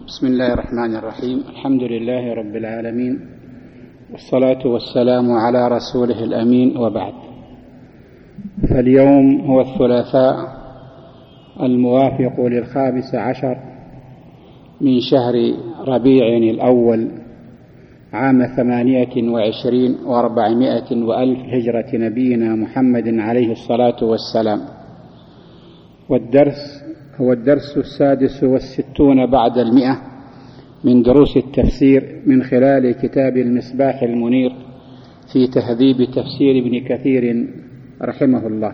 بسم الله الرحمن الرحيم. الحمد لله رب العالمين، والصلاة والسلام على رسوله الأمين، وبعد. فاليوم هو الثلاثاء الموافق 15 من شهر ربيع الأول عام 28 و400 وألف هجرة نبينا محمد عليه الصلاة والسلام. والدرس هو الدرس 66 بعد 100 من دروس التفسير من خلال كتاب المصباح المنير في تهذيب تفسير ابن كثير رحمه الله.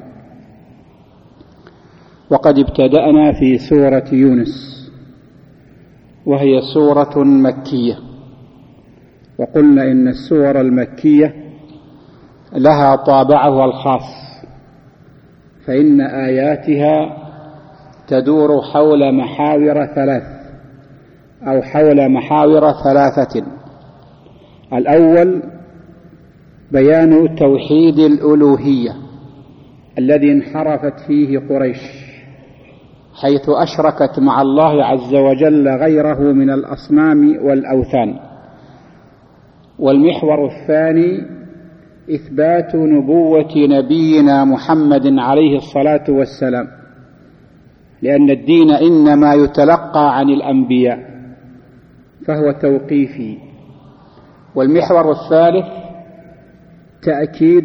وقد ابتدأنا في سورة يونس، وهي سورة مكية، وقلنا إن السور المكية لها طابعها الخاص، فإن آياتها تدور حول محاور 3 أو حول محاور 3. الأول بيان توحيد الألوهية الذي انحرفت فيه قريش، حيث أشركت مع الله عز وجل غيره من الأصنام والأوثان. والمحور الثاني إثبات نبوة نبينا محمد عليه الصلاة والسلام، لأن الدين إنما يتلقى عن الأنبياء فهو توقيفي. والمحور الثالث تأكيد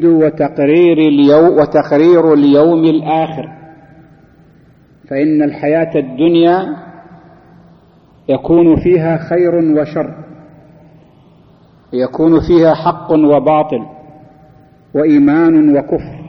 وتقرير اليوم الآخر، فإن الحياة الدنيا يكون فيها خير وشر، يكون فيها حق وباطل، وإيمان وكفر،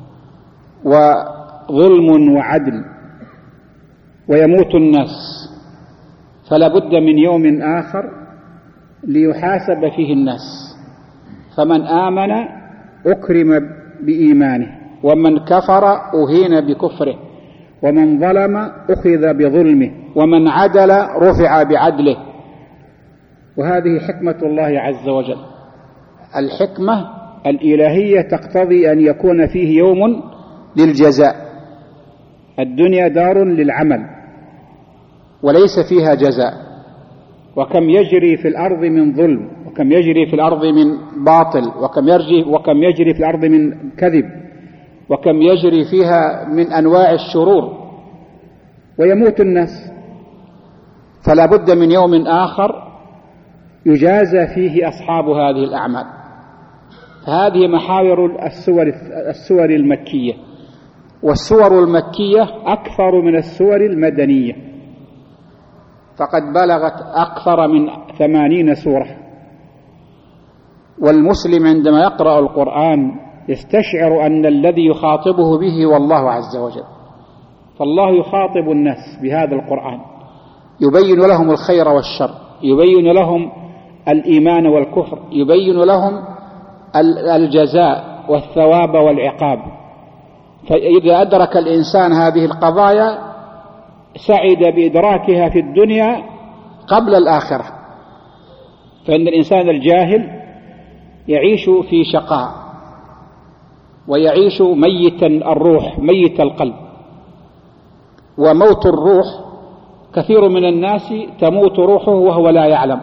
وظلم وعدل، ويموت الناس، فلا بد من يوم آخر ليحاسب فيه الناس. فمن آمن أكرم بإيمانه، ومن كفر أهين بكفره، ومن ظلم أخذ بظلمه، ومن عدل رفع بعدله. وهذه حكمة الله عز وجل. الحكمة الإلهية تقتضي أن يكون فيه يوم للجزاء. الدنيا دار للعمل وليس فيها جزاء. وكم يجري في الأرض من ظلم، وكم يجري في الأرض من باطل، وكم يجري في الأرض من كذب، وكم يجري فيها من أنواع الشرور، ويموت الناس، فلا بد من يوم آخر يجازى فيه أصحاب هذه الأعمال. فهذه محاور السور المكية. والسور المكية أكثر من السور المدنية، فقد بلغت أكثر من 80 سورة. والمسلم عندما يقرأ القرآن يستشعر أن الذي يخاطبه به هو الله عز وجل. فالله يخاطب الناس بهذا القرآن، يبين لهم الخير والشر، يبين لهم الإيمان والكفر، يبين لهم الجزاء والثواب والعقاب. فإذا أدرك الإنسان هذه القضايا سعد بإدراكها في الدنيا قبل الآخرة. فإن الإنسان الجاهل يعيش في شقاء، ويعيش ميتا الروح، ميت القلب. وموت الروح كثير من الناس تموت روحه وهو لا يعلم،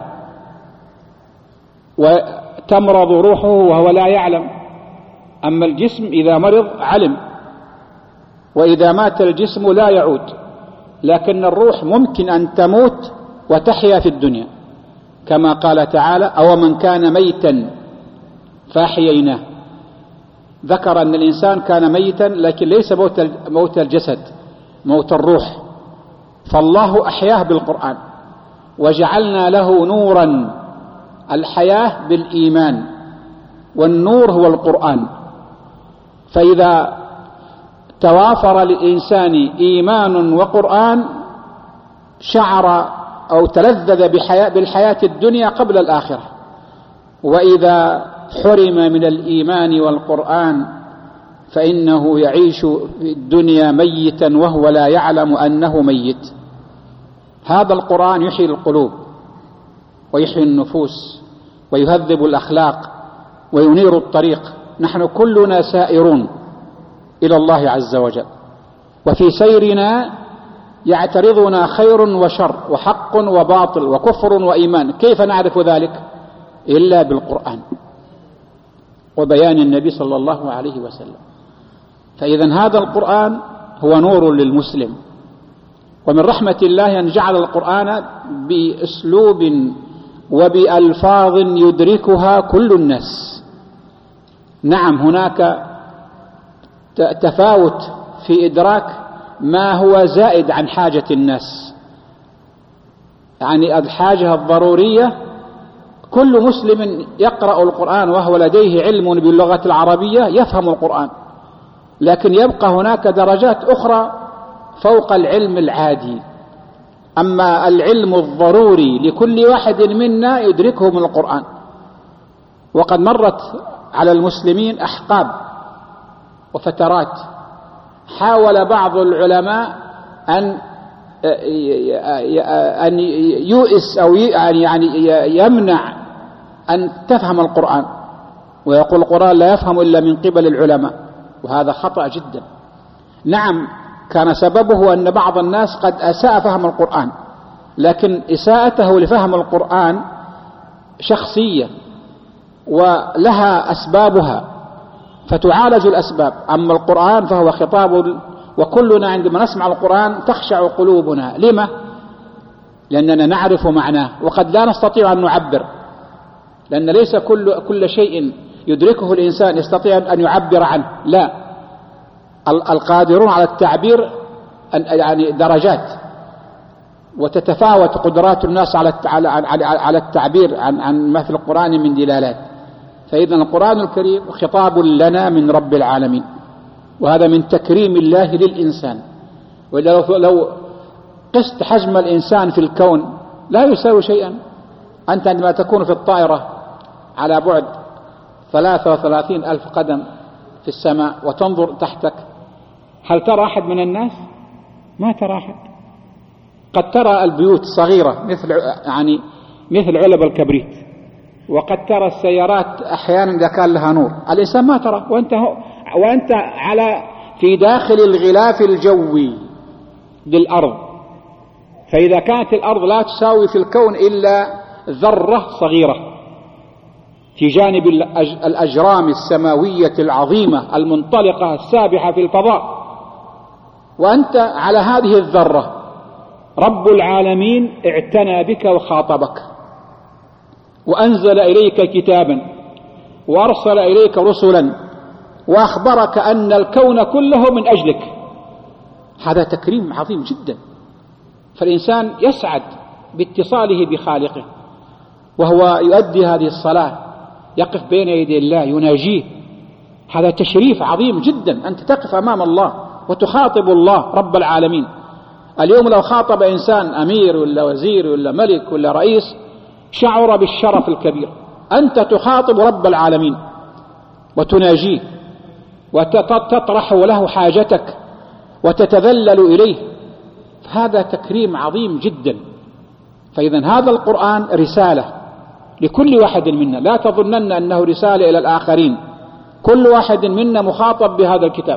وتمرض روحه وهو لا يعلم. أما الجسم إذا مرض علم، وإذا مات الجسم لا يعود. لكن الروح ممكن أن تموت وتحيا في الدنيا، كما قال تعالى: أو من كان ميتا فأحييناه. ذكر أن الإنسان كان ميتا، لكن ليس موت الجسد، موت الروح. فالله أحياه بالقرآن، وجعلنا له نورا. الحياة بالإيمان، والنور هو القرآن. فإذا توافر للإنسان إيمان وقرآن شعر أو تلذذ بالحياة الدنيا قبل الآخرة. وإذا حرم من الإيمان والقرآن فإنه يعيش في الدنيا ميتا وهو لا يعلم أنه ميت. هذا القرآن يحيي القلوب، ويحيي النفوس، ويهذب الأخلاق، وينير الطريق. نحن كلنا سائرون إلى الله عز وجل، وفي سيرنا يعترضنا خير وشر وحق وباطل وكفر وإيمان، كيف نعرف ذلك؟ إلا بالقرآن وبيان النبي صلى الله عليه وسلم. فإذا هذا القرآن هو نور للمسلم، ومن رحمة الله أن جعل القرآن بأسلوب وبألفاظ يدركها كل الناس. نعم هناك تفاوت في إدراك ما هو زائد عن حاجة الناس، يعني الحاجة الضرورية كل مسلم يقرأ القرآن وهو لديه علم باللغة العربية يفهم القرآن، لكن يبقى هناك درجات أخرى فوق العلم العادي. أما العلم الضروري لكل واحد منا يدركه من القرآن. وقد مرت على المسلمين أحقاب وفترات حاول بعض العلماء أن يؤس أو يعني يمنع أن تفهم القرآن، ويقول القرآن لا يفهم إلا من قبل العلماء، وهذا خطأ جدا. نعم كان سببه أن بعض الناس قد أساء فهم القرآن، لكن إساءته لفهم القرآن شخصية ولها أسبابها فتعالج الأسباب. أما القرآن فهو خطاب، وكلنا عندما نسمع القرآن تخشع قلوبنا. لما؟ لأننا نعرف معناه، وقد لا نستطيع أن نعبر، لأن ليس كل شيء يدركه الإنسان يستطيع أن يعبر عنه. لا، القادرون على التعبير يعني درجات، وتتفاوت قدرات الناس على التعبير عن ما في القرآن من دلالات. فإذا القرآن الكريم خطاب لنا من رب العالمين، وهذا من تكريم الله للإنسان. ولو قست حجم الإنسان في الكون لا يساوي شيئا. أنت عندما تكون في الطائرة على بعد 33,000 قدم في السماء وتنظر تحتك، هل ترى أحد من الناس؟ ما ترى أحد. قد ترى البيوت الصغيرة مثل علب الكبريت، وقد ترى السيارات أحيانا إذا كان لها نور. الإنسان ما ترى، وأنت في داخل الغلاف الجوي للأرض. فإذا كانت الأرض لا تساوي في الكون إلا ذرة صغيرة في جانب الأجرام السماوية العظيمة المنطلقة السابحة في الفضاء، وأنت على هذه الذرة رب العالمين اعتنى بك وخاطبك وأنزل إليك كتابا وأرسل إليك رسلا وأخبرك أن الكون كله من أجلك. هذا تكريم عظيم جدا. فالإنسان يسعد باتصاله بخالقه، وهو يؤدي هذه الصلاة يقف بين يدي الله يناجيه. هذا تشريف عظيم جدا، أنت تقف أمام الله وتخاطب الله رب العالمين. اليوم لو خاطب إنسان أمير ولا وزير ولا ملك ولا رئيس شعر بالشرف الكبير. أنت تخاطب رب العالمين وتناجيه وتطرح له حاجتك وتتذلل إليه. هذا تكريم عظيم جدا. فإذا هذا القرآن رسالة لكل واحد منا، لا تظنن أنه رسالة إلى الآخرين. كل واحد منا مخاطب بهذا الكتاب،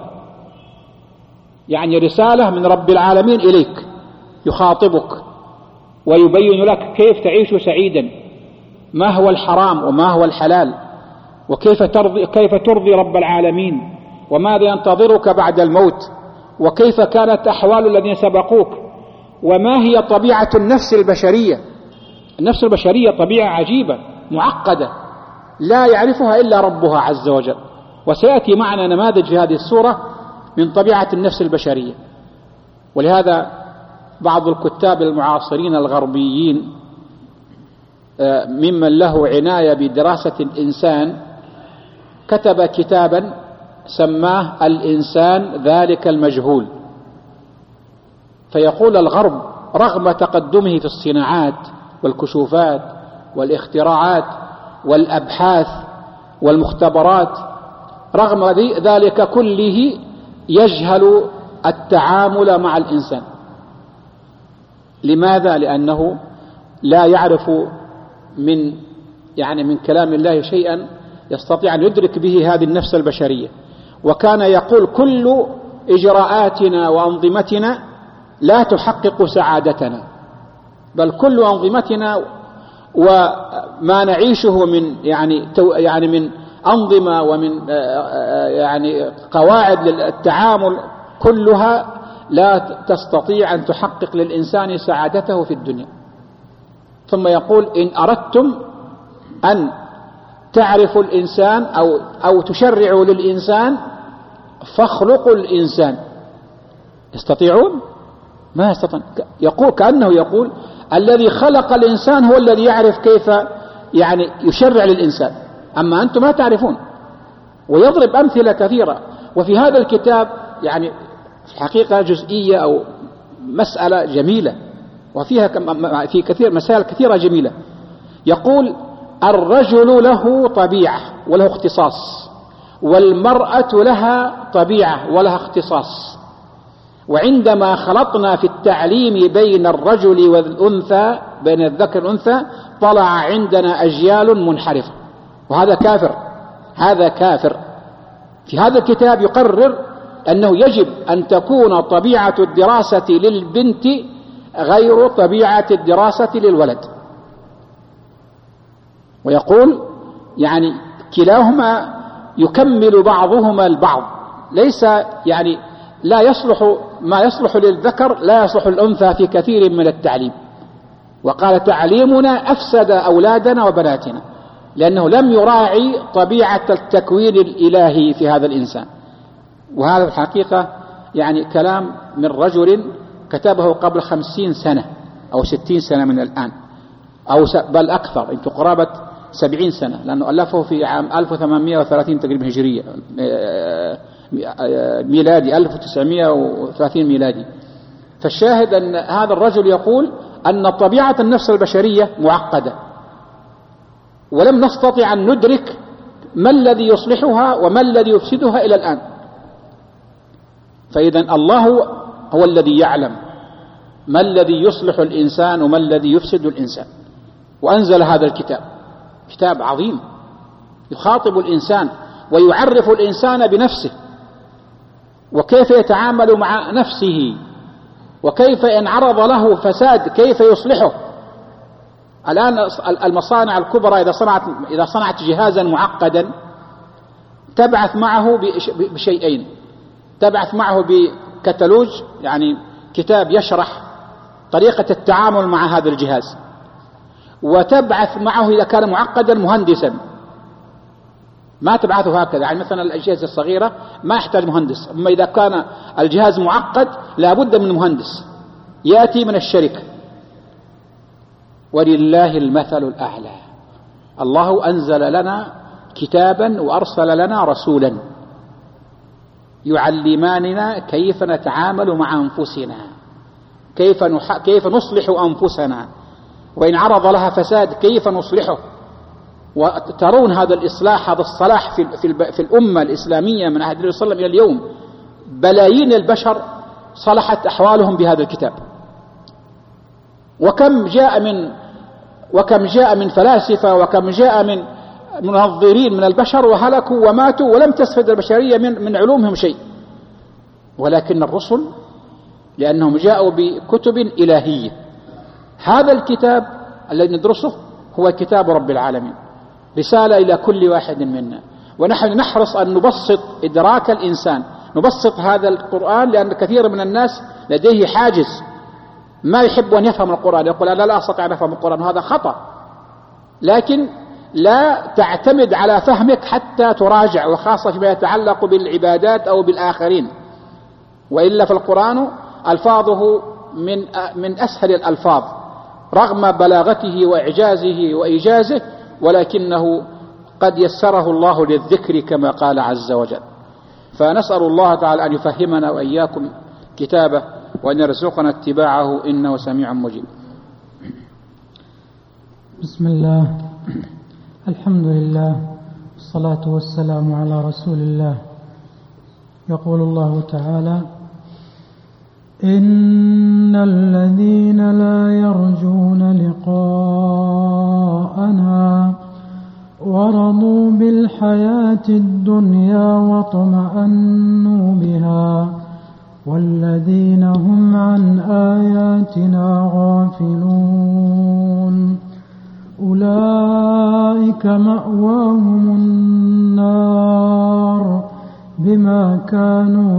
يعني رسالة من رب العالمين إليك، يخاطبك ويبين لك كيف تعيش سعيدا، ما هو الحرام وما هو الحلال، وكيف ترضي رب العالمين، وماذا ينتظرك بعد الموت، وكيف كانت أحوال الذين سبقوك، وما هي طبيعة النفس البشرية. النفس البشرية طبيعة عجيبة معقدة لا يعرفها إلا ربها عز وجل، وسيأتي معنا نماذج في هذه السورة من طبيعة النفس البشرية. ولهذا بعض الكتاب المعاصرين الغربيين ممن له عناية بدراسة الإنسان كتب كتابا سماه الإنسان ذلك المجهول. فيقول الغرب رغم تقدمه في الصناعات والكشوفات والاختراعات والأبحاث والمختبرات، رغم ذلك كله يجهل التعامل مع الإنسان. لماذا؟ لأنه لا يعرف من كلام الله شيئا يستطيع أن يدرك به هذه النفس البشرية. وكان يقول كل إجراءاتنا وأنظمتنا لا تحقق سعادتنا، بل كل أنظمتنا وما نعيشه من يعني من أنظمة ومن يعني قواعد للتعامل كلها لا تستطيع أن تحقق للإنسان سعادته في الدنيا. ثم يقول: إن أردتم أن تعرفوا الإنسان أو تشرعوا للإنسان فاخلقوا الإنسان. يستطيعون؟ ما يستطيعون. كأنه يقول الذي خلق الإنسان هو الذي يعرف كيف يعني يشرع للإنسان، أما أنتم ما تعرفون. ويضرب أمثلة كثيرة. وفي هذا الكتاب يعني في الحقيقة جزئية أو مسألة جميلة، وفيها في كثير مسائل كثيرة جميلة. يقول: الرجل له طبيعة وله اختصاص، والمرأة لها طبيعة ولها اختصاص، وعندما خلطنا في التعليم بين الرجل والأنثى، بين الذكر والأنثى، طلع عندنا أجيال منحرفة. وهذا كافر، هذا كافر. في هذا الكتاب يقرر أنه يجب أن تكون طبيعة الدراسة للبنت غير طبيعة الدراسة للولد. ويقول يعني كلاهما يكمل بعضهما البعض، ليس يعني لا يصلح ما يصلح للذكر لا يصلح للأنثى في كثير من التعليم. وقال: تعليمنا أفسد أولادنا وبناتنا، لأنه لم يراعي طبيعة التكوين الإلهي في هذا الإنسان. وهذا الحقيقة يعني كلام من رجل كتبه قبل 50 سنة أو 60 سنة من الآن، أو بل أكثر، يمكن قرابة 70 سنة، لأنه ألفه في عام 1830 تقريبا هجرية، ميلادي 1930 ميلادي. فالشاهد أن هذا الرجل يقول أن طبيعة النفس البشرية معقدة، ولم نستطع أن ندرك ما الذي يصلحها وما الذي يفسدها إلى الآن. فإذا الله هو الذي يعلم ما الذي يصلح الإنسان وما الذي يفسد الإنسان، وأنزل هذا الكتاب، كتاب عظيم يخاطب الإنسان ويعرف الإنسان بنفسه، وكيف يتعامل مع نفسه، وكيف إن عرض له فساد كيف يصلحه. الآن المصانع الكبرى إذا صنعت جهازا معقدا تبعث معه بشيئين: تبعث معه بكتالوج، يعني كتاب يشرح طريقة التعامل مع هذا الجهاز، وتبعث معه إذا كان معقدا مهندسا. ما تبعثه هكذا، يعني مثلا الأجهزة الصغيرة ما يحتاج مهندس، أما إذا كان الجهاز معقد لا بد من مهندس يأتي من الشركة. ولله المثل الأعلى. الله أنزل لنا كتابا وأرسل لنا رسولا يعلماننا كيف نتعامل مع أنفسنا، كيف نصلح أنفسنا، وإن عرض لها فساد كيف نصلحه. وترون هذا الإصلاح، هذا الصلاح في الأمة الإسلامية من عهد النبي صلى الله عليه وسلم إلى اليوم. بلايين البشر صلحت أحوالهم بهذا الكتاب. وكم جاء من فلاسفة، وكم جاء من منظرين من البشر وهلكوا وماتوا ولم تستفد البشرية من علومهم شيء. ولكن الرسل لأنهم جاءوا بكتب إلهية. هذا الكتاب الذي ندرسه هو كتاب رب العالمين، رسالة إلى كل واحد منا. ونحن نحرص أن نبسط إدراك الإنسان، نبسط هذا القرآن، لأن كثير من الناس لديه حاجز، ما يحب أن يفهم القرآن، يقول أنا لا أستطيع أن أفهم القرآن، وهذا خطأ. لكن لا تعتمد على فهمك حتى تراجع، وخاصة فيما يتعلق بالعبادات أو بالآخرين. وإلا فالقرآن ألفاظه من أسهل الألفاظ رغم بلاغته وإعجازه وإيجازه، ولكنه قد يسره الله للذكر كما قال عز وجل. فنسأل الله تعالى أن يفهمنا وإياكم كتابه، وأن يرزقنا اتباعه، إنه سميع مجيب. بسم الله، الحمد لله، والصلاة والسلام على رسول الله. يقول الله تعالى: إن الذين لا يرجون لقاءنا ورضوا بالحياة الدنيا واطمأنوا بها والذين هم عن آياتنا غافلون أولئك مأواهم النار بما كانوا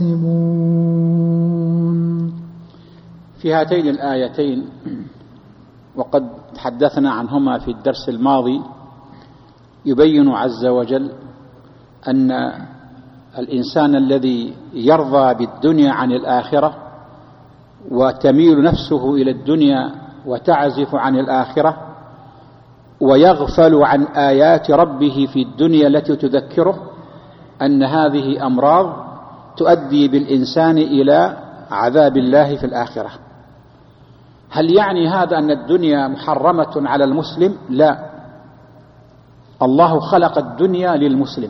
يكسبون. في هاتين الآيتين وقد تحدثنا عنهما في الدرس الماضي يبين عز وجل أن الإنسان الذي يرضى بالدنيا عن الآخرة وتميل نفسه إلى الدنيا وتعزف عن الآخرة ويغفل عن آيات ربه في الدنيا التي تذكره، أن هذه أمراض تؤدي بالإنسان إلى عذاب الله في الآخرة. هل يعني هذا أن الدنيا محرمة على المسلم؟ لا، الله خلق الدنيا للمسلم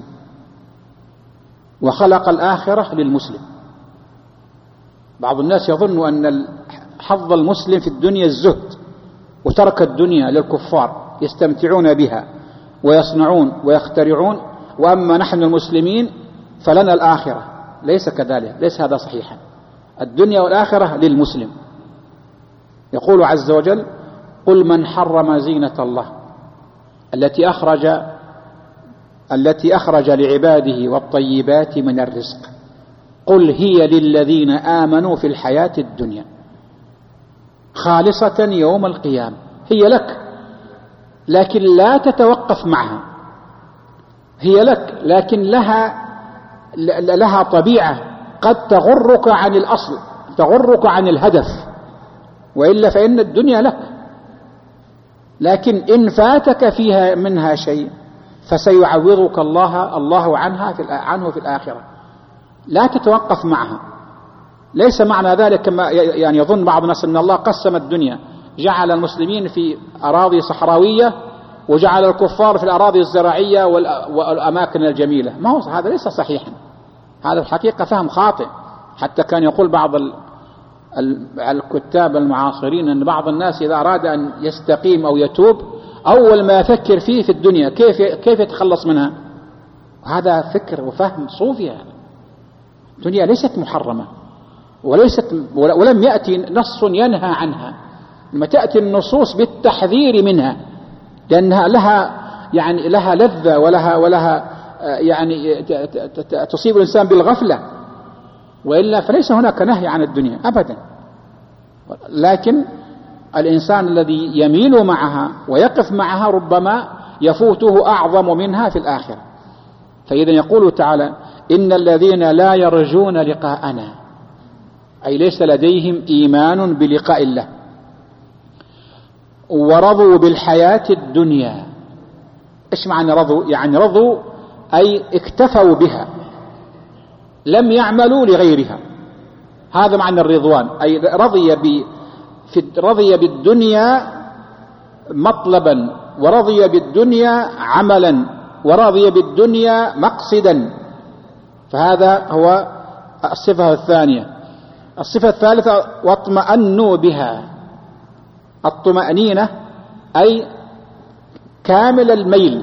وخلق الآخرة للمسلم. بعض الناس يظن أن حظ المسلم في الدنيا الزهد وترك الدنيا للكفار يستمتعون بها ويصنعون ويخترعون، وأما نحن المسلمين فلنا الآخرة. ليس كذلك، ليس هذا صحيحا. الدنيا والآخرة للمسلم. يقول عز وجل: قل من حرم زينة الله التي أخرج لعباده والطيبات من الرزق قل هي للذين آمنوا في الحياة الدنيا خالصة يوم القيامة. هي لك لكن لا تتوقف معها، هي لك لكن لها طبيعة قد تغرك عن الأصل، تغرك عن الهدف، وإلا فإن الدنيا لك. لكن إن فاتك فيها منها شيء فسيعوضك الله عنه في الآخرة. لا تتوقف معها. ليس معنى ذلك كما يعني يظن بعض الناس أن الله قسم الدنيا، جعل المسلمين في أراضي صحراوية وجعل الكفار في الأراضي الزراعية والأماكن الجميلة. ما هو هذا ليس صحيحا، هذا الحقيقة فهم خاطئ. حتى كان يقول بعض الكتاب المعاصرين أن بعض الناس إذا أراد أن يستقيم أو يتوب أول ما يفكر فيه في الدنيا كيف يتخلص منها. هذا فكر وفهم صوفي. الدنيا ليست محرمة ولم يأتي نص ينهى عنها. لما تأتي النصوص بالتحذير منها لأنها لها لذة ولها يعني تصيب الإنسان بالغفلة، وإلا فليس هناك نهي عن الدنيا أبدا. لكن الإنسان الذي يميل معها ويقف معها ربما يفوته أعظم منها في الآخرة. فإذا يقول تعالى: إن الذين لا يرجون لقاءنا، أي ليس لديهم إيمان بلقاء الله، ورضوا بالحياة الدنيا. إيش معنى رضوا؟ يعني رضوا أي اكتفوا بها، لم يعملوا لغيرها. هذا معنى الرضوان، أي رضي بالدنيا مطلبا، ورضي بالدنيا عملا، ورضي بالدنيا مقصدا. فهذا هو الصفة الثانية. الصفة الثالثة: واطمأنوا بها. الطمأنينة أي كامل الميل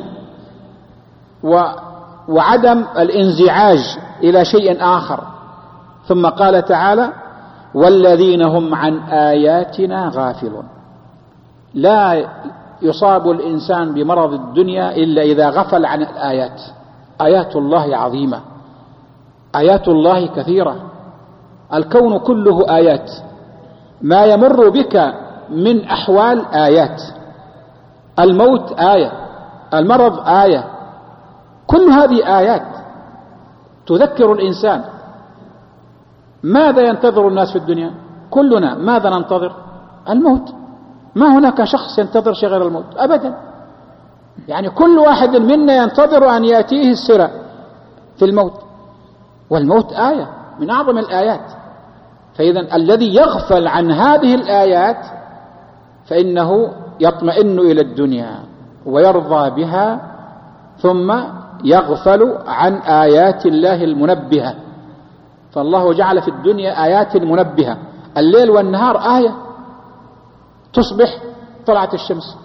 وعدم الانزعاج إلى شيء آخر. ثم قال تعالى: والذين هم عن آياتنا غافلون. لا يصاب الإنسان بمرض الدنيا إلا إذا غفل عن الآيات. آيات الله عظيمة، آيات الله كثيرة، الكون كله آيات، ما يمر بك من أحوال آيات. الموت آية، المرض آية، كل هذه آيات تذكر الإنسان. ماذا ينتظر الناس في الدنيا؟ كلنا ماذا ننتظر؟ الموت. ما هناك شخص ينتظر شيء غير الموت أبدا. يعني كل واحد منا ينتظر أن يأتيه السرى في الموت، والموت آية من أعظم الآيات. فإذا الذي يغفل عن هذه الآيات فإنه يطمئن إلى الدنيا ويرضى بها، ثم يغفل عن آيات الله المنبهة. فالله جعل في الدنيا آيات منبهة، الليل والنهار آية. تصبح طلعت الشمس،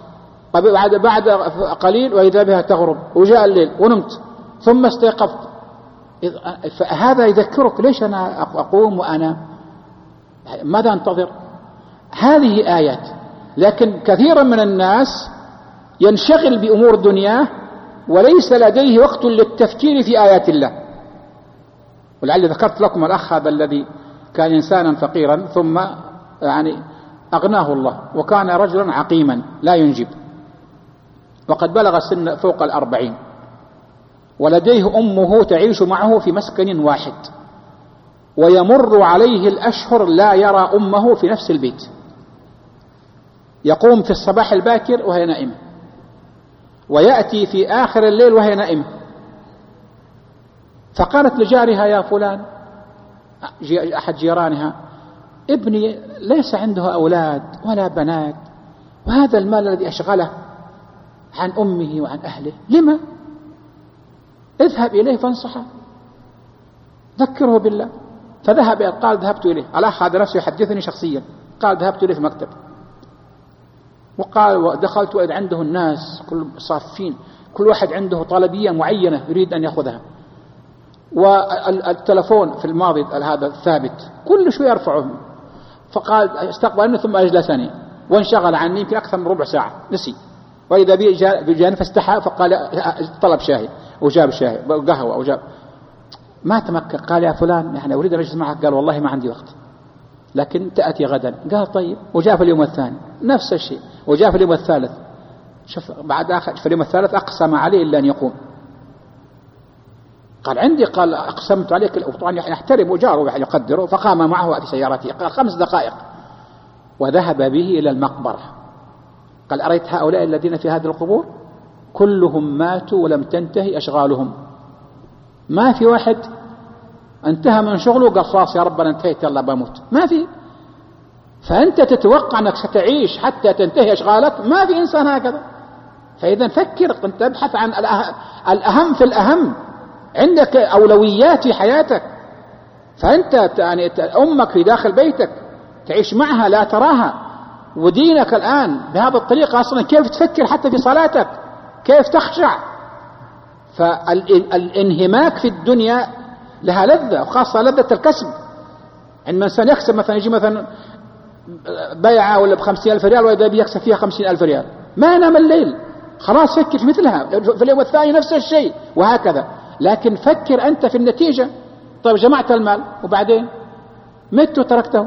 بعد قليل وإذا بها تغرب، وجاء الليل ونمت، ثم استيقظت، فهذا يذكرك ليش أنا أقوم وأنا ماذا أنتظر؟ هذه آيات. لكن كثيرا من الناس ينشغل بأمور دنياه وليس لديه وقت للتفكير في آيات الله. ولعل ذكرت لكم الأخ هذا الذي كان إنسانا فقيرا ثم يعني أغناه الله، وكان رجلا عقيما لا ينجب، وقد بلغ سن فوق 40، ولديه أمه تعيش معه في مسكن واحد، ويمر عليه الأشهر لا يرى أمه في نفس البيت، يقوم في الصباح الباكر وهي نائمة، ويأتي في آخر الليل وهي نائمة. فقالت لجارها يا فلان، أحد جيرانها، ابني ليس عنده أولاد ولا بنات، وهذا المال الذي أشغله عن أمه وعن أهله، لما؟ اذهب إليه فانصحه، ذكره بالله. فذهب، قال ذهبت إليه، الأخ هذا نفسه يحدثني شخصيا، قال ذهبت إليه في مكتب، وقال ودخلت وإذ عنده الناس كل صافين، كل واحد عنده طلبية معينة يريد أن يأخذها، والتلفون في الماضي هذا الثابت كل شوي يرفعه. فقال استقبلني ثم أجلسني وانشغل عني يمكن أكثر من ربع ساعة، نسي، وإذا بجانب فاستحى فقال طلب شاهي وجاب شاهي وقهوة وجاب، ما تمكن. قال يا فلان يعني أريد أن أجلس معك، قال والله ما عندي وقت لكن تأتي غدا. قال طيب، وجاء في اليوم الثاني نفس الشيء، وجاء في اليوم الثالث، شوف بعد في اليوم الثالث أقسم عليه إلا أن يقوم. قال عندي، قال أقسمت عليك، وطبعا يحترم وجاره يقدره، فقام معه في سيارته، قال 5 دقائق، وذهب به إلى المقبرة. قال أريت هؤلاء الذين في هذه القبور كلهم ماتوا ولم تنتهي أشغالهم، ما في واحد انتهى من شغله قال خلاص يا رب أنا انتهيت يلا بموت، ما في. فأنت تتوقع أنك ستعيش حتى تنتهي أشغالك، ما في إنسان هكذا. فإذا فكر، أنت ابحث عن الأهم في الأهم، عندك أولويات في حياتك. فأنت يعني أمك في داخل بيتك تعيش معها لا تراها، ودينك الآن بهذا الطريقة أصلا كيف تفكر حتى في صلاتك، كيف تخشع. فالانهماك في الدنيا لها لذة، وخاصة لذة الكسب. عندما الإنسان يكسب مثلا، يجي مثلا بيعة ولا ب50,000 ريال وإذا بيكسب فيها 50,000 ريال، ما ينام الليل، خلاص فكر في مثلها، في اليوم الثاني نفس الشيء، وهكذا. لكن فكر أنت في النتيجة. طيب جمعت المال وبعدين مت وتركته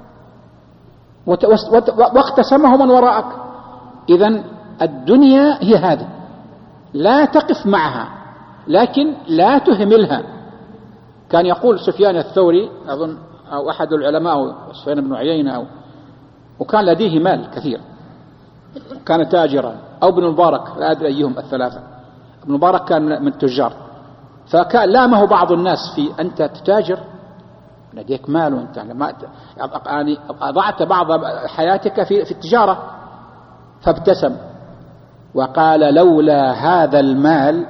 واقتسمه من وراءك. إذن الدنيا هي هذه، لا تقف معها لكن لا تهملها. كان يقول سفيان الثوري أظن أو أحد العلماء أو سفيان بن عيينة وكان لديه مال كثير، كان تاجرا، أو ابن المبارك لا أدري أيهم الثلاثة. ابن المبارك كان من التجار، فكان لامه بعض الناس في أنت تتاجر لديك مال وأنت يعني أضعت بعض حياتك في التجارة. فابتسم وقال لولا هذا المال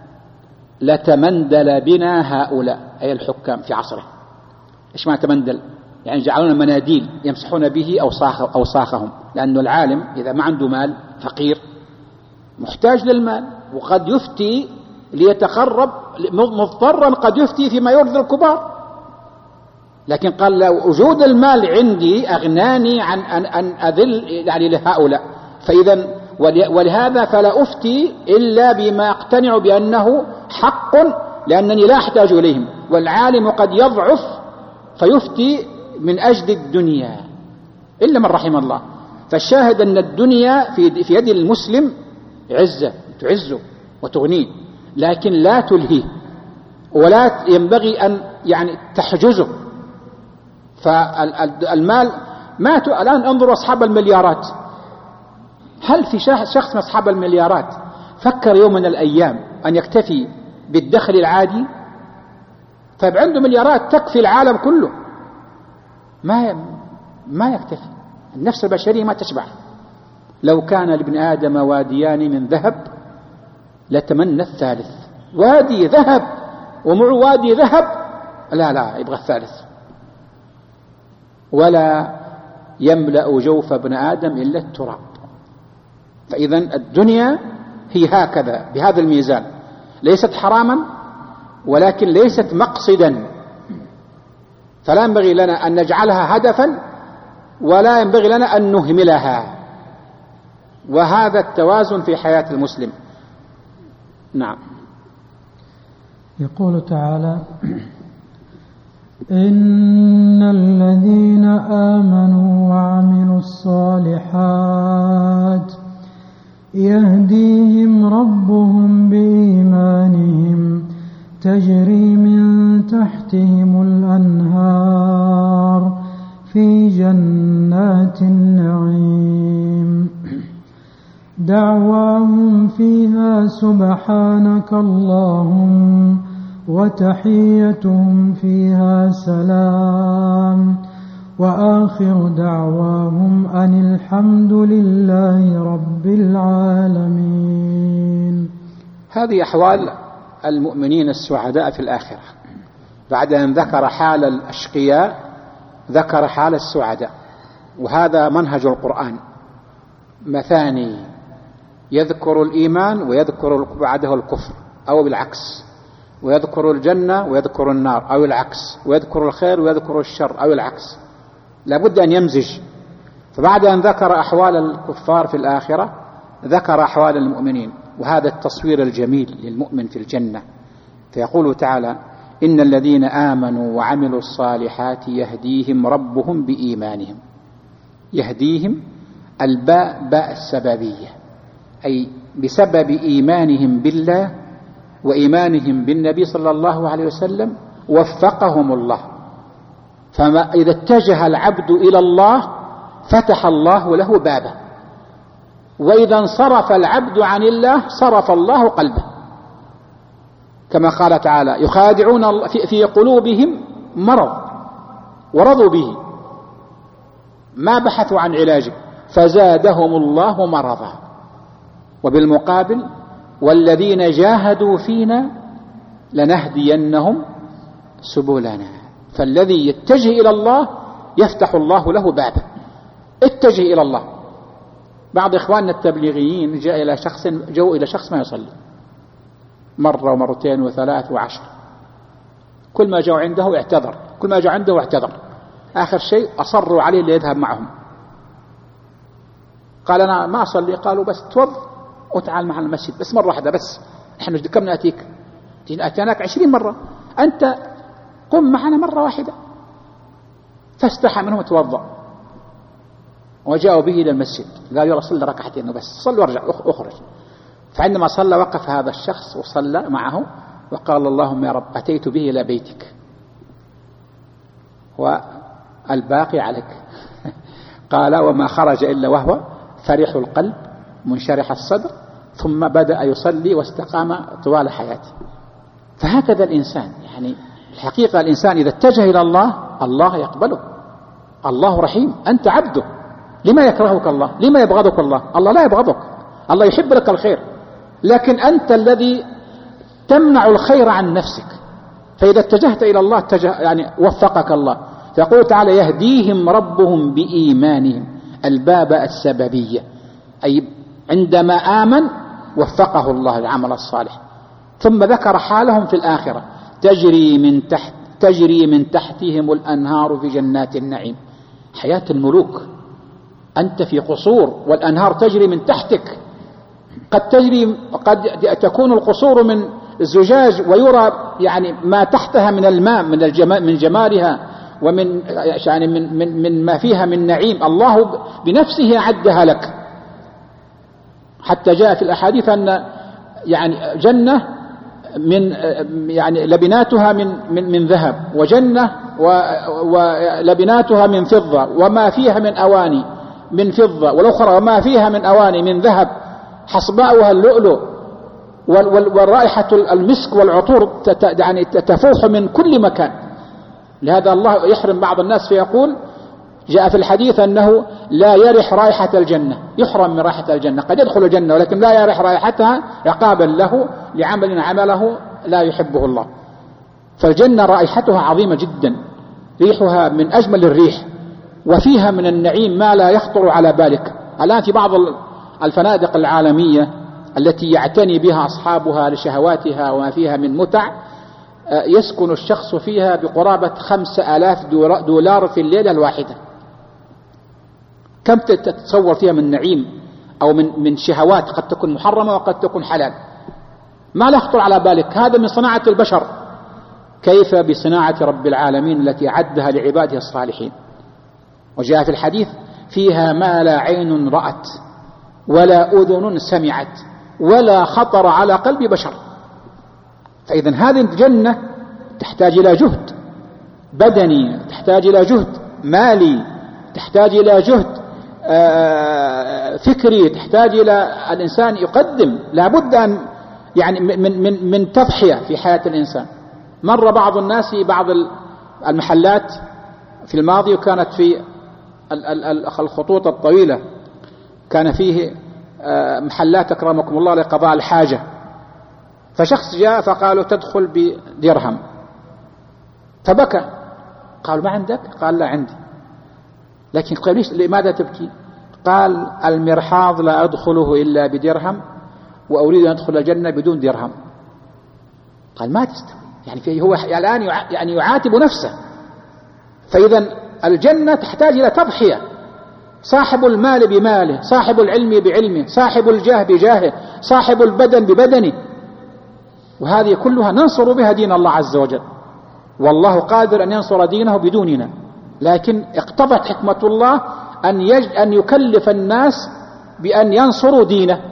لتمندل بنا هؤلاء، أي الحكام في عصره. إيش معنى تمندل؟ يعني جعلونا مناديل يمسحون به أوساخهم، لأنه العالم إذا ما عنده مال فقير محتاج للمال، وقد يفتي ليتقرب مضطرا، قد يفتي فيما يرضي الكبار. لكن قال لو وجود المال عندي أغناني عن أن أذل يعني لهؤلاء. فإذا ولهذا فلا أفتي إلا بما أقتنع بأنه حق، لأنني لا أحتاج إليهم. والعالم قد يضعف فيفتي من أجل الدنيا إلا من رحم الله. فالشاهد أن الدنيا في يد المسلم عزة تعزه وتغنيه، لكن لا تلهيه ولا ينبغي أن يعني تحجزه. فالمال ماتوا الآن. انظروا أصحاب المليارات، هل في شخص من أصحاب المليارات فكر يوم من الأيام أن يكتفي بالدخل العادي؟ طيب عنده مليارات تكفي العالم كله، ما يكتفي. النفس البشرية ما تشبع. لو كان لابن آدم واديان من ذهب لتمنى الثالث. وادي ذهب ومع وادي ذهب، لا يبغى الثالث. ولا يملأ جوف ابن آدم إلا التراب. فإذا الدنيا هي هكذا بهذا الميزان، ليست حراما ولكن ليست مقصدا، فلا ينبغي لنا أن نجعلها هدفا ولا ينبغي لنا أن نهملها، وهذا التوازن في حياة المسلم. نعم. يقول تعالى: إن الذين آمنوا وعملوا الصالحات يهديهم ربهم بإيمانهم تجري من تحتهم الأنهار في جنات النعيم دعواهم فيها سبحانك اللهم وتحيتهم فيها سلام وآخر دعواهم أن الحمد لله رب العالمين. هذه أحوال المؤمنين السعداء في الآخرة. بعد أن ذكر حال الأشقياء ذكر حال السعداء، وهذا منهج القرآن مثاني، يذكر الإيمان ويذكر بعده الكفر أو بالعكس، ويذكر الجنة ويذكر النار أو العكس، ويذكر الخير ويذكر الشر أو العكس، لابد أن يمزج. فبعد أن ذكر أحوال الكفار في الآخرة ذكر أحوال المؤمنين، وهذا التصوير الجميل للمؤمن في الجنة. فيقول تعالى: إن الذين آمنوا وعملوا الصالحات يهديهم ربهم بإيمانهم. يهديهم، الباء باء السببية، أي بسبب إيمانهم بالله وإيمانهم بالنبي صلى الله عليه وسلم وفقهم الله. فما إذا اتجه العبد إلى الله فتح الله له بابه، وإذا انصرف العبد عن الله صرف الله قلبه، كما قال تعالى: يخادعون في قلوبهم مرض ورضوا به، ما بحثوا عن علاجه فزادهم الله مرضا. وبالمقابل: والذين جاهدوا فينا لنهدينهم سبلنا. فالذي يتجه إلى الله يفتح الله له بابه. اتجه إلى الله. بعض إخواننا التبليغيين جو إلى شخص ما يصلي، مرة ومرتين وثلاث وعشر، كل ما جاءوا عنده اعتذر، كل ما جاء عنده اعتذر، آخر شيء أصروا عليه ليذهب معهم. قال: أنا ما أصلي. قالوا: بس توض وتعال معنا المسجد بس مرة واحدة، بس نحن كم نأتيك؟ أتيناك 20 مرة، أنت قم معنا مرة واحدة. فاستحى منهم وتوضأ، وجاءوا به إلى المسجد. قالوا: يلا صلي ركعتين بس، صل وارجع أخرج. فعندما صلى وقف هذا الشخص وصلى معه وقال: اللهم يا رب أتيت به إلى بيتك والباقي عليك. قال: وما خرج إلا وهو فرح القلب منشرح الصدر، ثم بدأ يصلي واستقام طوال حياته. فهكذا الإنسان، يعني الحقيقة الإنسان إذا اتجه إلى الله الله يقبله. الله رحيم، أنت عبده. لما يكرهك الله؟ لما يبغضك الله؟ الله لا يبغضك، الله يحب لك الخير، لكن أنت الذي تمنع الخير عن نفسك. فإذا اتجهت إلى الله يعني وفقك الله. فيقول تعالى: يهديهم ربهم بإيمانهم، الباب السببية، أي عندما آمن وفقه الله العمل الصالح. ثم ذكر حالهم في الآخرة: تجري من تحتهم الأنهار في جنات النعيم. حياة الملوك، أنت في قصور والأنهار تجري من تحتك. قد تكون القصور من الزجاج ويرى يعني ما تحتها من الماء، من جمالها ومن يعني من ما فيها من نعيم، الله بنفسه أعدها لك. حتى جاء في الأحاديث أن يعني جنة من يعني لبناتها من ذهب، وجنة ولبناتها من فضة، وما فيها من أواني من فضة، والأخرى وما فيها من أواني من ذهب، حصباؤها اللؤلؤ، والرائحة المسك والعطور يعني تفوح من كل مكان. لهذا الله يحرم بعض الناس فيقول: جاء في الحديث أنه لا يرح رائحة الجنة، يحرم من رائحة الجنة، قد يدخل الجنة ولكن لا يرح رائحتها عقابا له لعمل عمله لا يحبه الله. فالجنة رائحتها عظيمة جدا، ريحها من أجمل الريح، وفيها من النعيم ما لا يخطر على بالك. الآن في بعض الفنادق العالمية التي يعتني بها أصحابها لشهواتها وما فيها من متع، يسكن الشخص فيها بقرابة 5000 دولار في الليلة الواحدة. كم تتصور فيها من نعيم أو من شهوات قد تكون محرمة وقد تكون حلال، ما لا يخطر على بالك. هذا من صناعة البشر، كيف بصناعة رب العالمين التي أعدها لعباده الصالحين. وجاء في الحديث: فيها ما لا عين رأت ولا أذن سمعت ولا خطر على قلب بشر. فإذا هذه الجنة تحتاج إلى جهد بدني، تحتاج إلى جهد مالي، تحتاج إلى جهد فكري، تحتاج إلى الإنسان يقدم، لابد أن يعني من تضحية في حياة الإنسان. مر بعض الناس في بعض المحلات في الماضي، وكانت في الخطوط الطويلة كان فيه محلات أكرمكم الله لقضاء الحاجة، فشخص جاء فقالوا: تدخل بدرهم، فبكى. قال: ما عندك؟ قال: لا عندي. لكن قال: لماذا تبكي؟ قال: المرحاض لا أدخله إلا بدرهم، وأريد أن أدخل الجنة بدون درهم. قال: ما تستوي، يعني هو الآن يعني يعاتب نفسه. فإذا الجنة تحتاج إلى تضحية، صاحب المال بماله، صاحب العلم بعلمه، صاحب الجاه بجاهه، صاحب البدن ببدنه، وهذه كلها ننصر بها دين الله عز وجل. والله قادر أن ينصر دينه بدوننا، لكن اقتضت حكمة الله أن يكلف الناس بأن ينصروا دينه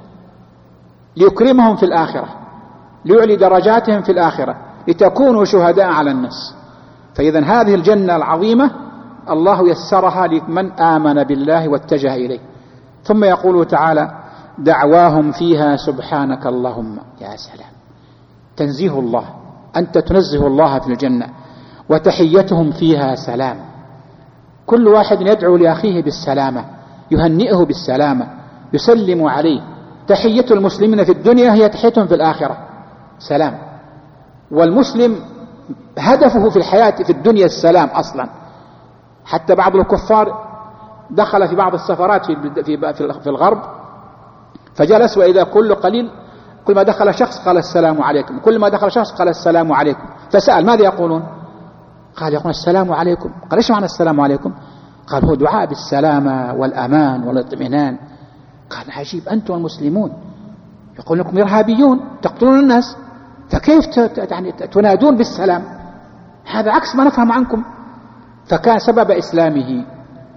ليكرمهم في الآخرة، ليعلي درجاتهم في الآخرة، لتكونوا شهداء على الناس. فإذا هذه الجنة العظيمة الله يسرها لمن آمن بالله واتجه إليه. ثم يقول تعالى: دعواهم فيها سبحانك اللهم. يا سلام، تنزيه الله، أنت تنزه الله في الجنة. وتحيتهم فيها سلام، كل واحد يدعو لأخيه بالسلامة، يهنئه بالسلامة، يسلم عليه. تحية المسلمين في الدنيا هي تحيتهم في الآخرة، سلام. والمسلم هدفه في الحياة في الدنيا السلام أصلا. حتى بعض الكفار دخل في بعض السفرات في الغرب فجلس، وإذا كل قليل كل ما دخل شخص قال السلام عليكم، كل ما دخل شخص قال السلام عليكم. فسأل: ماذا يقولون؟ قال: يقولون السلام عليكم. قال: ايش معنى السلام عليكم؟ قال: هو دعاء بالسلامة والأمان والاطمئنان. قال: عجيب، أنتم المسلمون يقول لكم إرهابيون تقتلون الناس، فكيف تنادون بالسلام؟ هذا عكس ما نفهم عنكم. فكان سبب إسلامه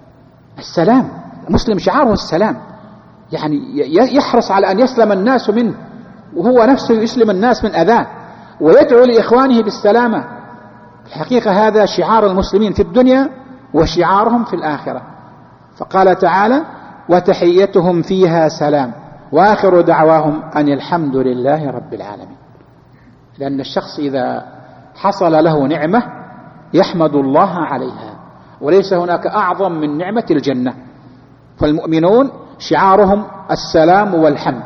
السلام. المسلم شعاره السلام، يعني يحرص على أن يسلم الناس منه، وهو نفسه يسلم الناس من أذاه، ويدعو لإخوانه بالسلامة. الحقيقة هذا شعار المسلمين في الدنيا وشعارهم في الآخرة. فقال تعالى: وتحيتهم فيها سلام وآخر دعواهم أن الحمد لله رب العالمين. لأن الشخص إذا حصل له نعمة يحمد الله عليها، وليس هناك أعظم من نعمة الجنة. فالمؤمنون شعارهم السلام والحمد،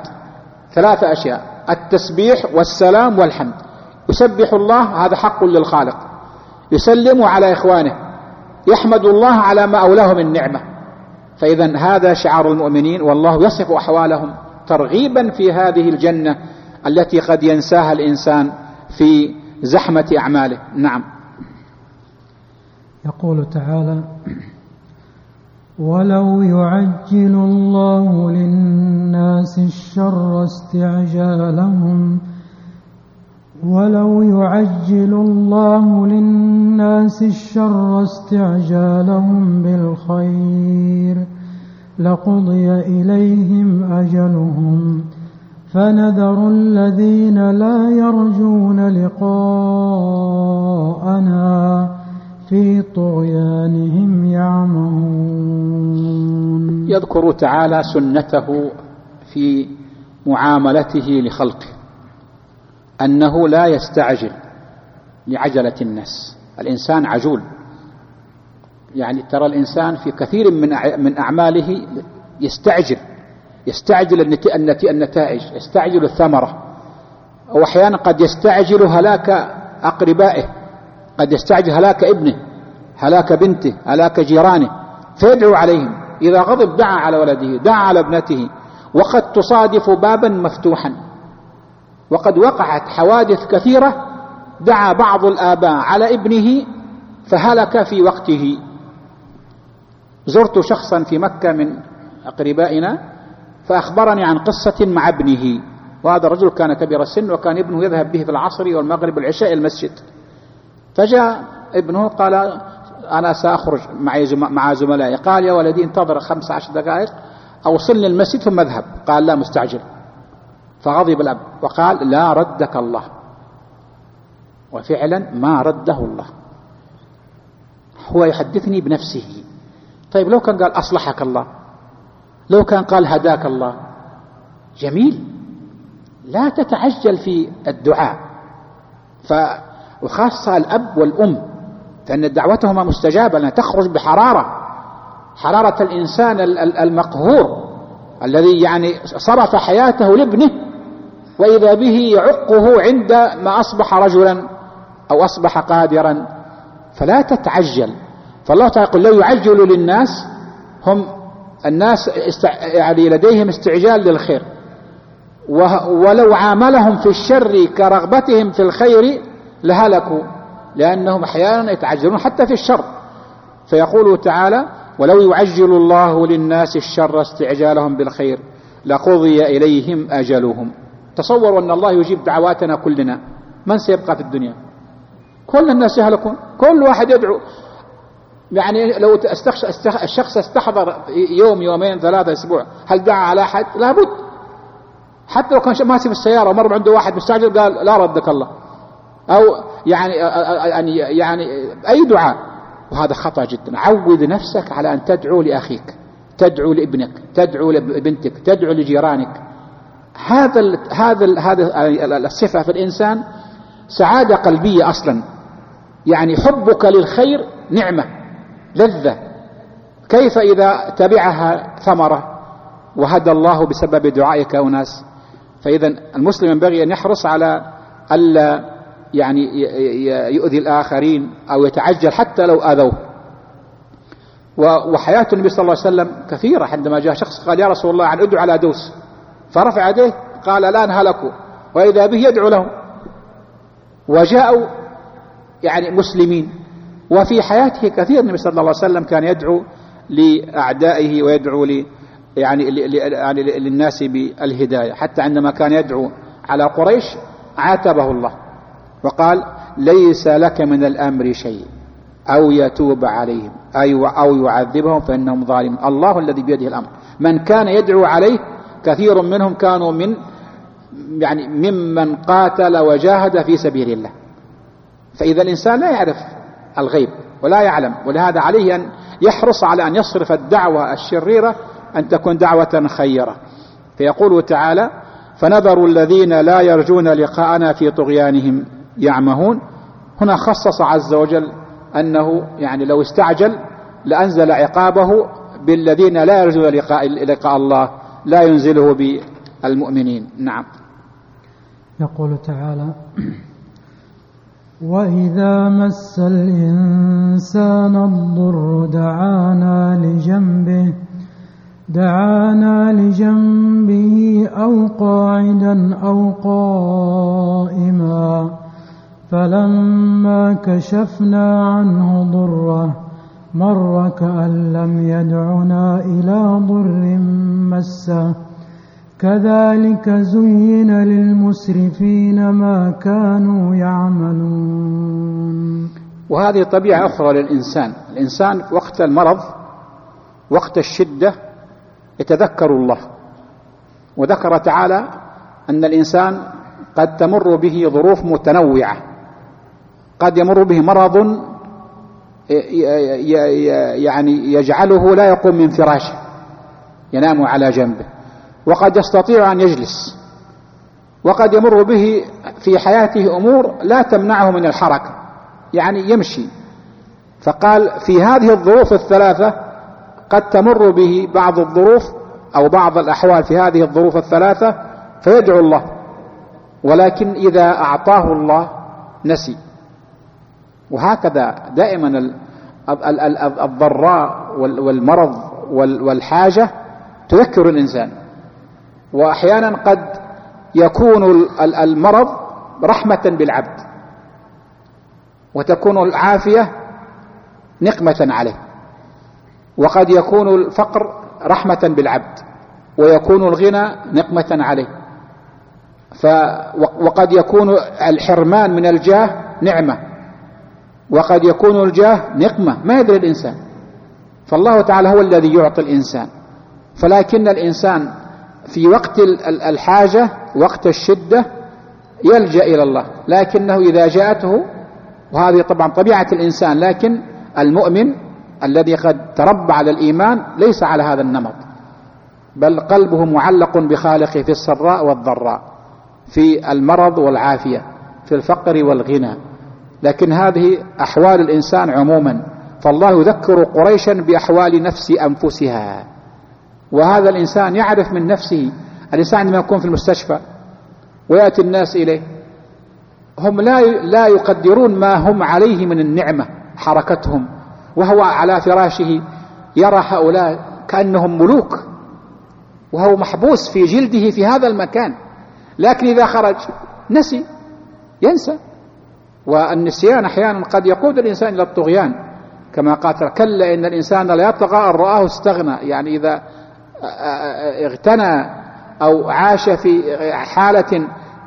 3 أشياء: التسبيح والسلام والحمد. يسبح الله، هذا حق للخالق، يسلم على إخوانه، يحمد الله على ما أولاه من نعمة. فإذا هذا شعار المؤمنين، والله يصف أحوالهم ترغيبا في هذه الجنة التي قد ينساها الإنسان في زحمة أعماله. نعم. يقول تعالى: ولو يعجل الله للناس الشر استعجالهم بالخير لقضي إليهم أجلهم فنذر الذين لا يرجون لقاءنا في طغيانهم يعمهون. يذكر تعالى سنته في معاملته لخلقه، أنه لا يستعجل لعجلة الناس. الإنسان عجول، يعني ترى الإنسان في كثير من أعماله يستعجل النتائج، يستعجل الثمرة، أو أحيانا قد يستعجل هلاك أقربائه، قد يستعجل هلاك ابنه، هلاك بنته، هلاك جيرانه، فيدعو عليهم. إذا غضب دعا على ولده، دعا على ابنته. وقد تصادف بابا مفتوحا، وقد وقعت حوادث كثيرة دعا بعض الآباء على ابنه فهلك في وقته. زرت شخصا في مكة من أقربائنا فأخبرني عن قصة مع ابنه، وهذا الرجل كان كبير السن وكان ابنه يذهب به في العصر والمغرب والعشاء المسجد، فجاء ابنه قال أنا سأخرج مع زملائي، قال يا ولدي انتظر 15 دقائق أوصلني المسجد ثم اذهب، قال لا مستعجل، فغضب الأب وقال لا ردك الله، وفعلا ما رده الله. هو يحدثني بنفسه. طيب لو كان قال أصلحك الله، لو كان قال هداك الله، جميل. لا تتعجل في الدعاء، وخاصة الأب والأم، فإن دعوتهما مستجابة لأنها تخرج بحرارة، حرارة الإنسان المقهور الذي يعني صرف حياته لابنه، وإذا به يعقه عندما أصبح رجلا أو أصبح قادرا. فلا تتعجل. فالله تعالى يقول لو يعجل للناس، هم الناس يعني لديهم استعجال للخير، ولو عاملهم في الشر كرغبتهم في الخير لهلكوا، لأنهم أحيانا يتعجلون حتى في الشر. فيقول تعالى ولو يعجل الله للناس الشر استعجالهم بالخير لقضي إليهم أجلهم. تصوروا أن الله يجيب دعواتنا كلنا، من سيبقى في الدنيا؟ كل الناس يهلكون، كل واحد يدعو. يعني لو الشخص استحضر يوم يومين ثلاثة أسبوع، هل دعا على أحد؟ لابد. حتى لو كان ماشي في السيارة ومر عنده واحد مستعجل قال لا ردك الله، أو يعني أي دعاء، وهذا خطأ جدا. عود نفسك على أن تدعو لأخيك، تدعو لابنك، تدعو لبنتك، تدعو لجيرانك. هذا الصفة في الإنسان سعادة قلبية أصلا. يعني حبك للخير نعمة لذة، كيف إذا تبعها ثمرة وهدى الله بسبب دعائك أناس؟ فإذا المسلم ينبغي أن يحرص على ألا يعني يؤذي الآخرين أو يتعجل حتى لو آذوه. وحياة النبي صلى الله عليه وسلم كثيرة. عندما جاء شخص قال يا رسول الله عن ادعو على دوس، فرفع يديه قال الآن هلكوا، وإذا به يدعو لهم، وجاءوا يعني مسلمين. وفي حياته كثير النبي صلى الله عليه وسلم كان يدعو لأعدائه ويدعو للناس بالهداية، حتى عندما كان يدعو على قريش عاتبه الله وقال ليس لك من الأمر شيء أو يتوب عليهم أو يعذبهم فإنهم ظالمون. الله الذي بيده الأمر. من كان يدعو عليه كثير منهم كانوا ممن قاتل وجاهد في سبيل الله. فإذا الإنسان لا يعرف الغيب ولا يعلم، ولهذا عليه أن يحرص على أن يصرف الدعوة الشريرة أن تكون دعوة خيرة. فيقول تعالى فنذر الذين لا يرجون لقاءنا في طغيانهم يعمهون. هنا خصص عز وجل أنه يعني لو استعجل لأنزل عقابه بالذين لا يرجون لقاء الله، لا ينزله بالمؤمنين. نعم. يقول تعالى وإذا مس الإنسان الضر دعانا لجنبه أو قاعدا أو قائما فلما كشفنا عنه ضره مر كأن لم يدعنا إلى ضر مسه كذلك زين للمسرفين ما كانوا يعملون. وهذه طبيعة أخرى للإنسان. الإنسان وقت المرض وقت الشدة يتذكر الله، وذكر تعالى أن الإنسان قد تمر به ظروف متنوعة، قد يمر به مرض يعني يجعله لا يقوم من فراشه، ينام على جنبه، وقد يستطيع أن يجلس، وقد يمر به في حياته أمور لا تمنعه من الحركة، يعني يمشي. فقال في هذه الظروف الثلاثة قد تمر به بعض الظروف أو بعض الأحوال في هذه الظروف الثلاثة فيدعو الله، ولكن إذا أعطاه الله نسي. وهكذا دائما الضراء والمرض والحاجة تذكر الإنسان. وأحيانا قد يكون المرض رحمة بالعبد، وتكون العافية نقمة عليه، وقد يكون الفقر رحمة بالعبد، ويكون الغنى نقمة عليه، وقد يكون الحرمان من الجاه نعمة، وقد يكون الجاه نقمة، ما يدري الإنسان. فالله تعالى هو الذي يعطي الإنسان، فلكن الإنسان في وقت الحاجة وقت الشدة يلجأ إلى الله، لكنه إذا جاءته، وهذه طبعا طبيعة الإنسان، لكن المؤمن الذي قد تربى على الإيمان ليس على هذا النمط، بل قلبه معلق بخالقه في السراء والضراء، في المرض والعافية، في الفقر والغنى. لكن هذه أحوال الإنسان عموما، فالله يذكر قريشا بأحوال نفس أنفسها، وهذا الإنسان يعرف من نفسه. الإنسان عندما يكون في المستشفى ويأتي الناس إليه، هم لا يقدرون ما هم عليه من النعمة، حركتهم، وهو على فراشه يرى هؤلاء كأنهم ملوك، وهو محبوس في جلده في هذا المكان، لكن إذا خرج ينسى. والنسيان أحيانا قد يقود الإنسان إلى الطغيان، كما قال كلا إن الإنسان لا يطغى أن رآه استغنى. يعني إذا اغتنى أو عاش في حالة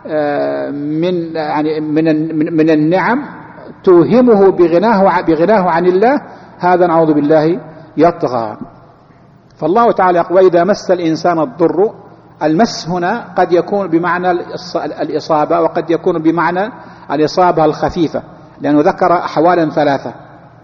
من النعم توهمه بغناه عن الله، هذا نعوذ بالله يطغى. فالله تعالى يقول وإذا مس الإنسان الضر، المس هنا قد يكون بمعنى الإصابة، وقد يكون بمعنى الإصابة الخفيفة، لأنه ذكر أحوالا ثلاثة،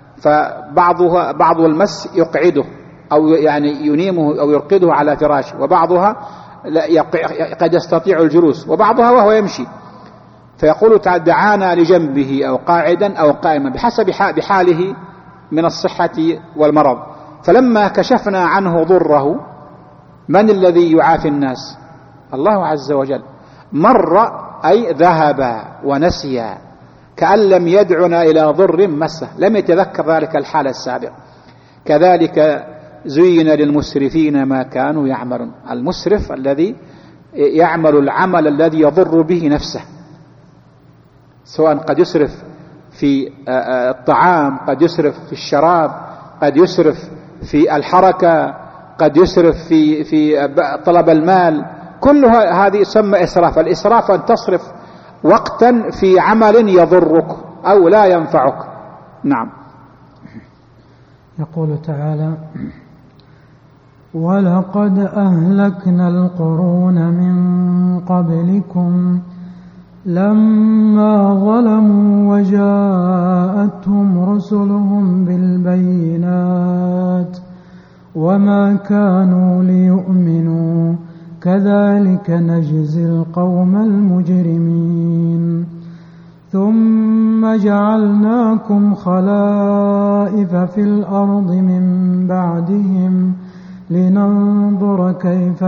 بعض المس يقعده أو يعني ينيمه أو يرقده على فراشه، وبعضها قد يستطيع الجلوس، وبعضها وهو يمشي. فيقول تعالى دعانا لجنبه أو قاعدا أو قائما بحسب بحاله من الصحة والمرض. فلما كشفنا عنه ضره، من الذي يعافي الناس؟ الله عز وجل. مر أي ذهب ونسي، كأن لم يدعنا إلى ضر مسه، لم يتذكر ذلك الحال السابق. كذلك زين للمسرفين ما كانوا يعملون. المسرف الذي يعمل العمل الذي يضر به نفسه، سواء قد يسرف في الطعام، قد يسرف في الشراب، قد يسرف في الحركة، قد يسرف في طلب المال، كل هذه يسمى إسراف. الإسراف أن تصرف وقتا في عمل يضرك أو لا ينفعك. نعم. يقول تعالى ولقد أهلكنا القرون من قبلكم لما ظلموا وجاءتهم رسلهم بالبينات وما كانوا ليؤمنوا كذلك نجزي القوم المجرمين ثم جعلناكم خلائف في الأرض من بعدهم لننظر كيف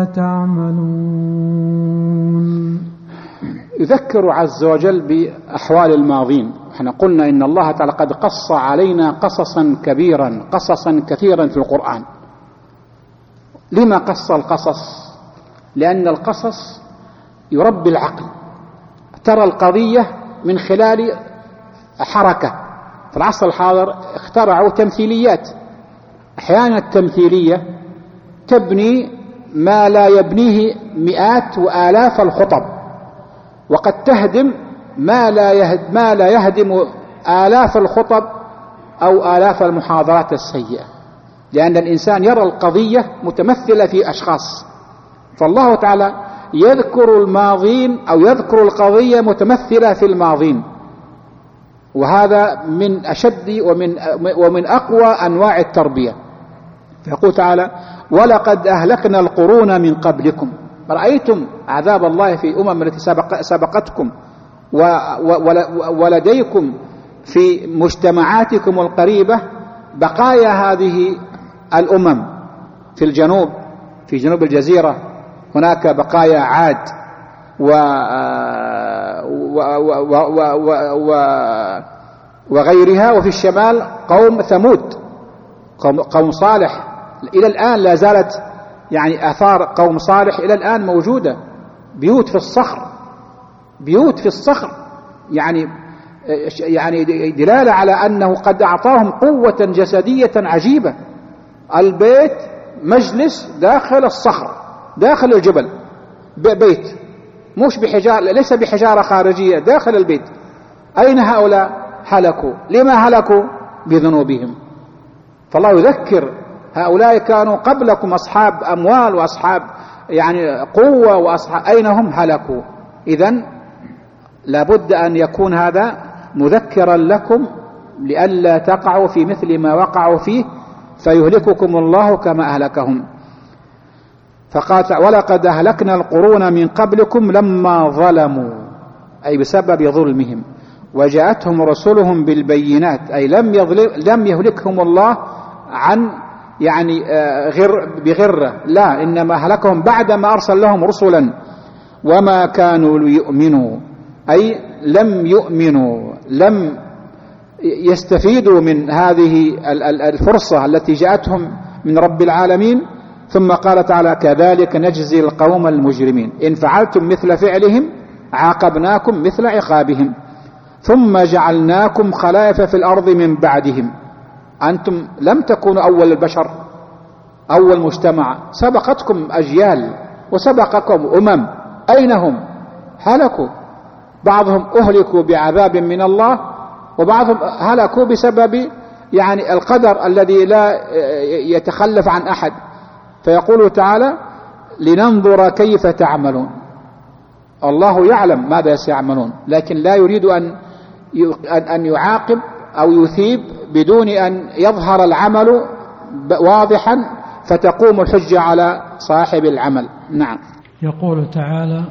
تعملون. يذكر عز وجل بأحوال الماضين. احنا قلنا إن الله تعالى قد قص علينا قصصا كثيرا في القرآن. لما قص القصص؟ لأن القصص يربي العقل. ترى القضية من خلال حركة. في العصر الحاضر اخترعوا تمثيليات. أحيانا التمثيلية تبني ما لا يبنيه مئات وآلاف الخطب، وقد تهدم ما لا يهدم آلاف الخطب أو آلاف المحاضرات السيئة، لأن الإنسان يرى القضية متمثلة في أشخاص. فالله تعالى يذكر الماضين أو يذكر القضية متمثلة في الماضين، وهذا من أشد ومن أقوى أنواع التربية. فيقول تعالى ولقد أهلكنا القرون من قبلكم. رأيتم عذاب الله في أمم التي سبقتكم ولديكم في مجتمعاتكم القريبة بقايا هذه الأمم. في جنوب الجزيرة هناك بقايا عاد وغيرها، وفي الشمال قوم ثمود، قوم صالح. إلى الآن لا زالت يعني آثار قوم صالح إلى الآن موجودة. بيوت في الصخر يعني يعني دلالة على أنه قد أعطاهم قوة جسدية عجيبة. البيت مجلس داخل الصخر داخل الجبل، بيت مش بحجارة، ليس بحجارة خارجية، داخل البيت. أين هؤلاء هلكوا؟ لما هلكوا؟ بذنوبهم. فالله يذكر هؤلاء كانوا قبلكم أصحاب أموال وأصحاب يعني قوة وأصحاب، أين هم؟ هلكوا. إذن لابد أن يكون هذا مذكرا لكم لئلا تقعوا في مثل ما وقعوا فيه فيهلككم الله كما أهلكهم. فقال ولقد أهلكنا القرون من قبلكم لما ظلموا، أي بسبب ظلمهم، وجاءتهم رسلهم بالبينات، أي لم يهلكهم الله عن يعني بغرة، لا، إنما أهلكهم بعدما أرسل لهم رسلا. وما كانوا ليؤمنوا، أي لم يؤمنوا، لم يستفيدوا من هذه الفرصة التي جاءتهم من رب العالمين. ثم قال تعالى كذلك نجزي القوم المجرمين، إن فعلتم مثل فعلهم عاقبناكم مثل عقابهم ثم جعلناكم خلائف في الأرض من بعدهم. أنتم لم تكونوا أول البشر، أول مجتمع، سبقتكم أجيال وسبقكم أمم، أين هم؟ هلكوا. بعضهم أهلكوا بعذاب من الله، وبعضهم هلكوا بسبب يعني القدر الذي لا يتخلف عن أحد. فيقول تعالى لننظر كيف تعملون. الله يعلم ماذا سيعملون، لكن لا يريد أن يعاقب أو يثيب بدون أن يظهر العمل واضحا فتقوم الحجة على صاحب العمل. نعم. يقول تعالى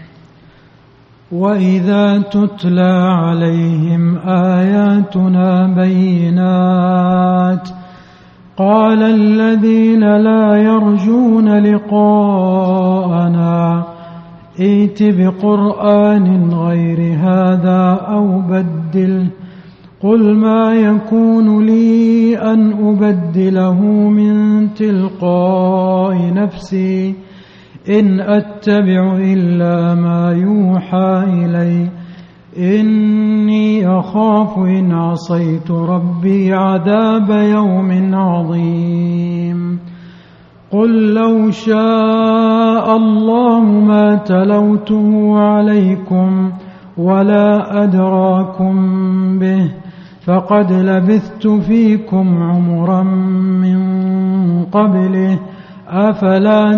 وإذا تتلى عليهم آياتنا بينات قال الذين لا يرجون لقاءنا ائت بقرآن غير هذا أو بدله قل ما يكون لي أن أبدله من تلقاء نفسي إن أتبع إلا ما يوحى إلي إني أخاف إن عصيت ربي عذاب يوم عظيم قل لو شاء الله ما تلوته عليكم ولا أدراكم به فقد لبثت فيكم عمرا من قبله أفلا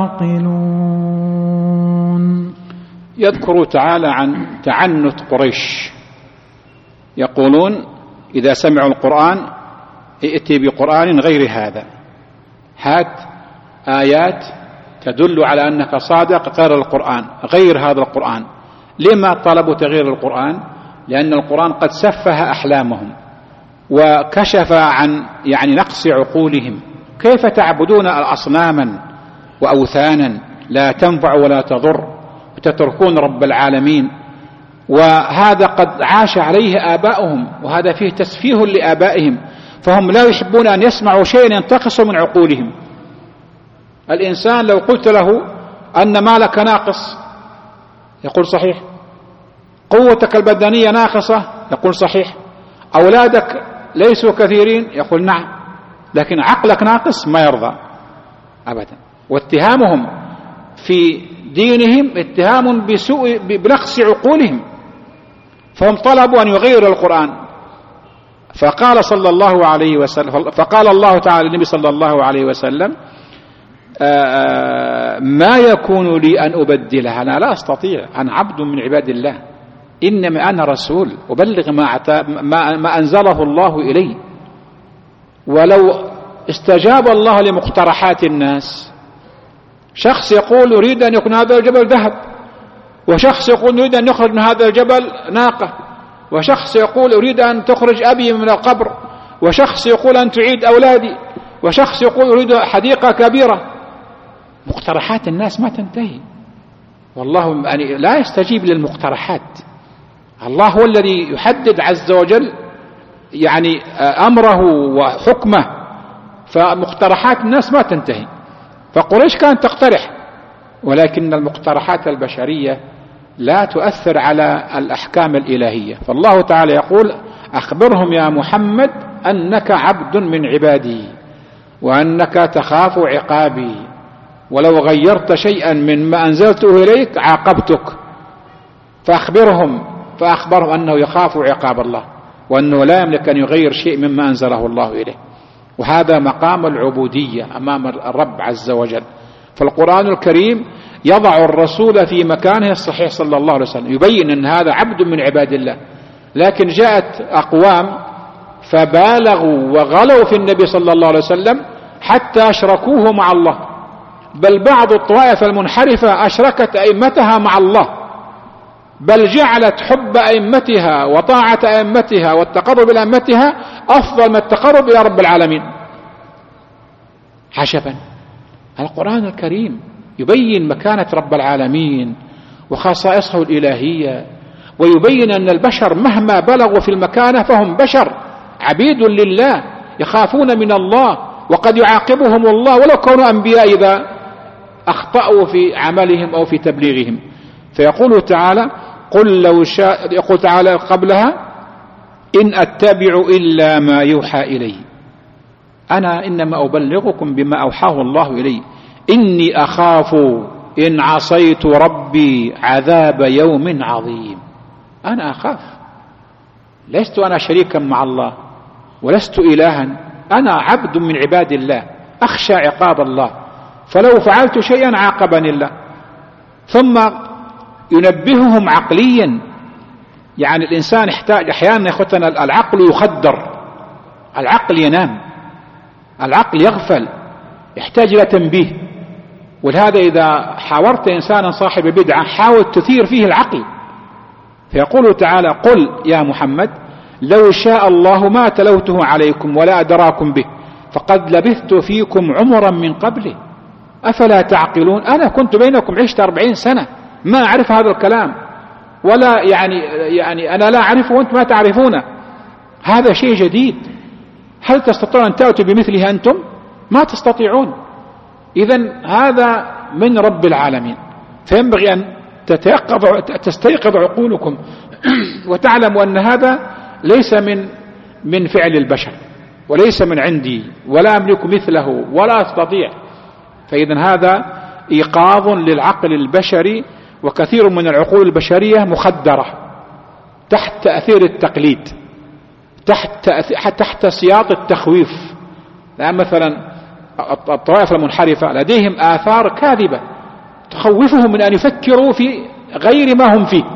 تعقلون. يذكر تعالى عن تعنت قريش، يقولون إذا سمعوا القرآن ائتي بقرآن غير هذا، هات آيات تدل على أنك صادق غير القرآن، غير هذا القرآن. لما طلبوا تغيير القرآن؟ لأن القرآن قد سفه أحلامهم وكشف عن يعني نقص عقولهم. كيف تعبدون أصناما وأوثانا لا تنفع ولا تضر وتتركون رب العالمين؟ وهذا قد عاش عليه آباؤهم، وهذا فيه تسفيه لآبائهم، فهم لا يحبون أن يسمعوا شيئا ينتقص من عقولهم. الإنسان لو قلت له أن مالك ناقص يقول صحيح، قوتك البدنية ناقصة يقول صحيح، أولادك ليسوا كثيرين يقول نعم، لكن عقلك ناقص ما يرضى أبدا. واتهامهم في دينهم اتهام بنقص عقولهم، فهم طلبوا أن يغيروا القرآن. فقال صلى الله عليه وسلم، فقال الله تعالى للنبي صلى الله عليه وسلم ما يكون لي أن أبدلها، أنا لا أستطيع، أنا عبد من عباد الله، إنما أنا رسول أبلغ ما أنزله الله إلي. ولو استجاب الله لمقترحات الناس، شخص يقول أريد أن يكون هذا الجبل ذهب، وشخص يقول أريد أن يخرج من هذا الجبل ناقة، وشخص يقول أريد أن تخرج أبي من القبر، وشخص يقول أن تعيد أولادي، وشخص يقول أريد حديقة كبيرة. مقترحات الناس ما تنتهي، والله يعني لا يستجيب للمقترحات. الله هو الذي يحدد عز وجل يعني أمره وحكمه، فمقترحات الناس ما تنتهي. فقريش كانت تقترح، ولكن المقترحات البشرية لا تؤثر على الأحكام الإلهية. فالله تعالى يقول: أخبرهم يا محمد أنك عبد من عبادي وأنك تخاف عقابي، ولو غيرت شيئا مما أنزلته إليك عاقبتك. فأخبرهم أنه يخاف عقاب الله، وأنه لا يملك أن يغير شيء مما أنزله الله إليه. وهذا مقام العبودية أمام الرب عز وجل. فالقرآن الكريم يضع الرسول في مكانه الصحيح صلى الله عليه وسلم، يبين أن هذا عبد من عباد الله. لكن جاءت أقوام فبالغوا وغلوا في النبي صلى الله عليه وسلم حتى أشركوه مع الله، بل بعض الطوائف المنحرفة أشركت أئمتها مع الله، بل جعلت حب أئمتها وطاعة أئمتها والتقرب إلى أئمتها أفضل من التقرب إلى رب العالمين. عجبا، القرآن الكريم يبين مكانة رب العالمين وخصائصه الإلهية، ويبين أن البشر مهما بلغوا في المكانة فهم بشر عبيد لله يخافون من الله، وقد يعاقبهم الله ولو كانوا أنبياء إذا أخطأوا في عملهم أو في تبليغهم. فيقول تعالى: قل لو شاء، يقول تعالى قبلها: إن أتبع إلا ما يوحى إلي، أنا إنما أبلغكم بما أوحاه الله إلي، إني أخاف إن عصيت ربي عذاب يوم عظيم. أنا أخاف، لست أنا شريكا مع الله ولست إلها، أنا عبد من عباد الله أخشى عقاب الله، فلو فعلت شيئا عاقبني الله. ثم ينبههم عقليا، يعني الإنسان يحتاج أحيانا يا أخوتنا، العقل يخدر، العقل ينام، العقل يغفل، يحتاج إلى تنبيه. ولهذا إذا حاورت إنسانا صاحب بدعة حاول تثير فيه العقل. فيقول تعالى: قل يا محمد لو شاء الله ما تلوته عليكم ولا أدراكم به فقد لبثت فيكم عمرا من قبله أفلا تعقلون. أنا كنت بينكم عشت 40 سنة ما أعرف هذا الكلام، ولا يعني أنا لا أعرفه وأنت ما تعرفونه، هذا شيء جديد. هل تستطيعون أن تأتوا بمثله أنتم؟ ما تستطيعون. إذن هذا من رب العالمين، فينبغي أن تستيقظ عقولكم وتعلموا أن هذا ليس من فعل البشر، وليس من عندي، ولا أملك مثله ولا أستطيع. فإذن هذا إيقاظ للعقل البشري، وكثير من العقول البشرية مخدرة تحت تأثير التقليد، تحت سياط التخويف. لأن مثلا الطوائف المنحرفة لديهم آثار كاذبة تخوفهم من أن يفكروا في غير ما هم فيه،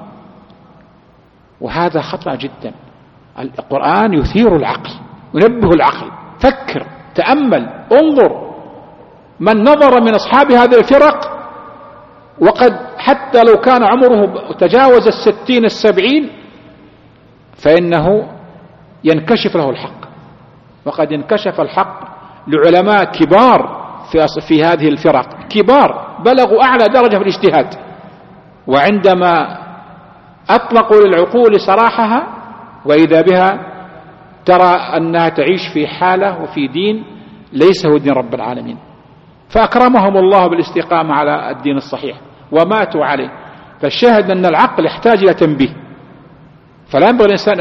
وهذا خطأ جدا. القرآن يثير العقل، ينبه العقل، فكر، تأمل، انظر. من نظر من أصحاب هذه الفرق وقد حتى لو كان عمره تجاوز 60 70 فإنه ينكشف له الحق. وقد انكشف الحق لعلماء كبار في هذه الفرق، كبار بلغوا أعلى درجة في الاجتهاد، وعندما أطلقوا للعقول سراحها وإذا بها ترى أنها تعيش في حالة وفي دين ليس هو دين رب العالمين. فأكرمهم الله بالاستقامة على الدين الصحيح وماتوا عليه. فالشاهد أن العقل يحتاج إلى تنبيه، فلا ينبغي الإنسان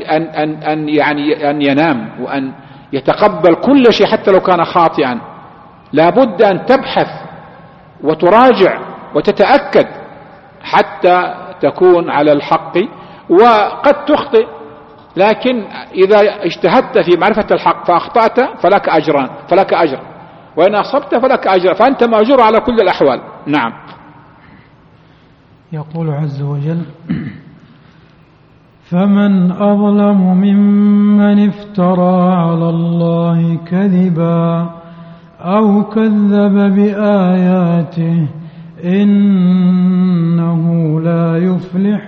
أن ينام وأن يتقبل كل شيء حتى لو كان خاطئا. لا بد أن تبحث وتراجع وتتأكد حتى تكون على الحق. وقد تخطئ، لكن إذا اجتهدت في معرفة الحق فأخطأت فلك أجران، فلك أجر، وإن أصبت فلك أجر، فأنت مأجور على كل الأحوال. نعم. يقول عز وجل: فمن أظلم ممن افترى على الله كذبا أو كذب بآياته إنه لا يفلح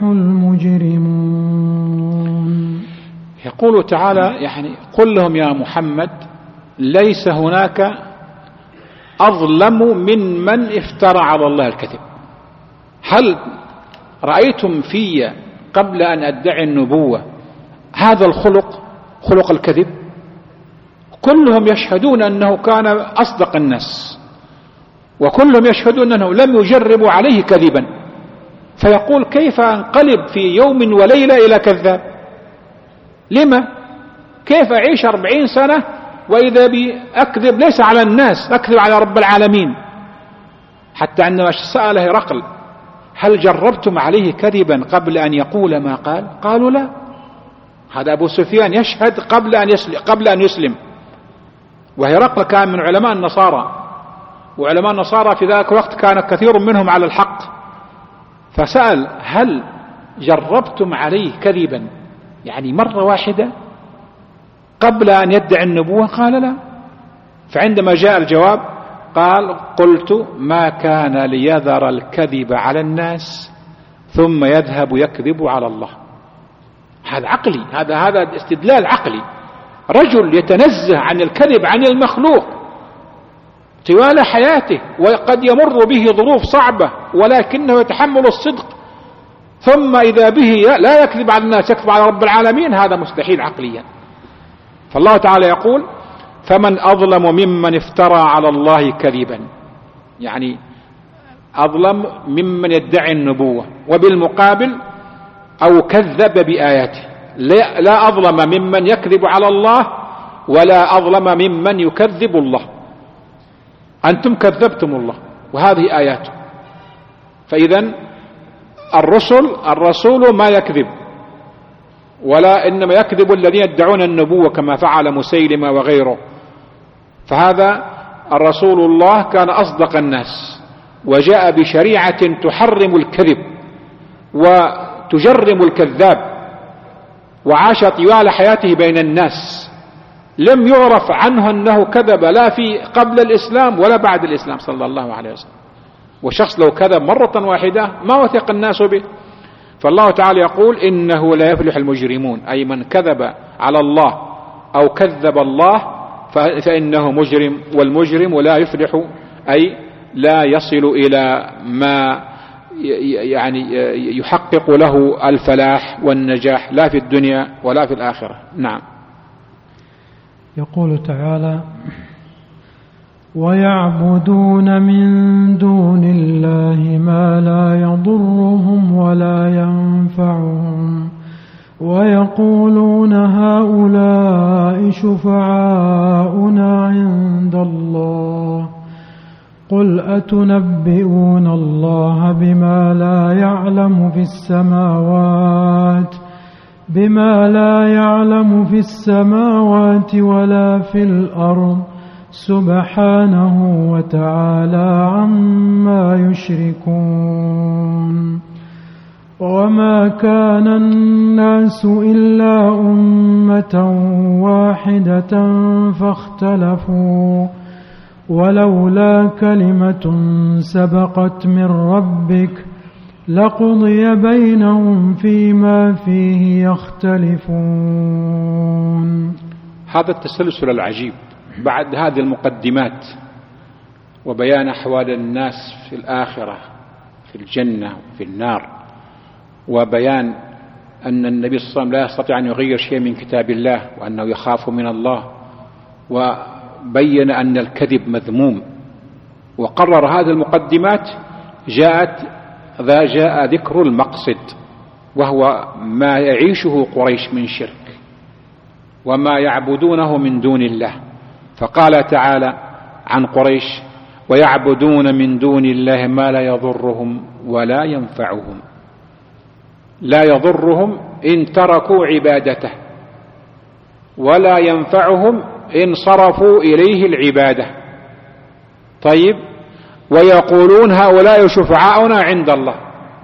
المجرمون. يقول تعالى: يعني قل لهم يا محمد ليس هناك أظلم من افترى على الله الكذب. هل رأيتم في قبل أن أدعي النبوة هذا الخلق، خلق الكذب؟ كلهم يشهدون أنه كان أصدق الناس، وكلهم يشهدون أنه لم يجربوا عليه كذبا. فيقول كيف أنقلب في يوم وليلة إلى كذاب؟ لما؟ كيف أعيش 40 سنة وإذا بي أكذب ليس على الناس، أكذب على رب العالمين. حتى عندما سأل هرقل هل جربتم عليه كذبا قبل أن يقول ما قال؟ قالوا لا. هذا أبو سفيان يشهد قبل أن يسلم، وهرقل كان من علماء النصارى، وعلماء النصارى في ذلك الوقت كان كثير منهم على الحق. فسأل هل جربتم عليه كذبا، يعني مرة واحدة قبل أن يدعي النبوة؟ قال لا. فعندما جاء الجواب قال قلت ما كان ليذر الكذب على الناس ثم يذهب يكذب على الله. هذا عقلي، هذا استدلال عقلي. رجل يتنزه عن الكذب عن المخلوق طوال حياته، وقد يمر به ظروف صعبة ولكنه يتحمل الصدق، ثم إذا به لا يكذب على الناس، يكذب على رب العالمين، هذا مستحيل عقليا. فالله تعالى يقول فمن أظلم ممن افترى على الله كذبا، يعني أظلم ممن يدعي النبوة، وبالمقابل أو كذب بآياته. لا أظلم ممن يكذب على الله ولا أظلم ممن يكذب الله. أنتم كذبتم الله وهذه آياته. فإذا الرسول ما يكذب، ولا إنما يكذب الذين يدعون النبوة كما فعل مسيلمة وغيره. فهذا الرسول الله كان أصدق الناس، وجاء بشريعة تحرم الكذب وتجرم الكذاب، وعاش طوال حياته بين الناس، لم يعرف عنه أنه كذب لا في قبل الإسلام ولا بعد الإسلام صلى الله عليه وسلم. والشخص لو كذب مرة واحدة ما وثق الناس به. فالله تعالى يقول إنه لا يفلح المجرمون، أي من كذب على الله أو كذب الله فإنه مجرم، والمجرم لا يفلح أي لا يصل إلى ما يعني يحقق له الفلاح والنجاح لا في الدنيا ولا في الآخرة. نعم. يقول تعالى ويعبدون من دون الله ما لا يضرهم ولا ينفعهم ويقولون هؤلاء شفعاؤنا عند الله قل أتنبئون الله بما لا يعلم في السماوات ولا في الأرض سبحانه وتعالى عما يشركون. وما كان الناس إلا أمة واحدة فاختلفوا ولولا كلمة سبقت من ربك لقضي بينهم فيما فيه يختلفون. هذا التسلسل العجيب بعد هذه المقدمات وبيان أحوال الناس في الآخرة في الجنة وفي النار، وبيان أن النبي صلى الله عليه وسلم لا يستطيع أن يغير شيء من كتاب الله وأنه يخاف من الله، وبين أن الكذب مذموم، وقرر هذه المقدمات جاء ذكر المقصد، وهو ما يعيشه قريش من شرك وما يعبدونه من دون الله. فقال تعالى عن قريش ويعبدون من دون الله ما لا يضرهم ولا ينفعهم. لا يضرهم إن تركوا عبادته، ولا ينفعهم إن صرفوا إليه العبادة. طيب، ويقولون هؤلاء شفعاؤنا عند الله.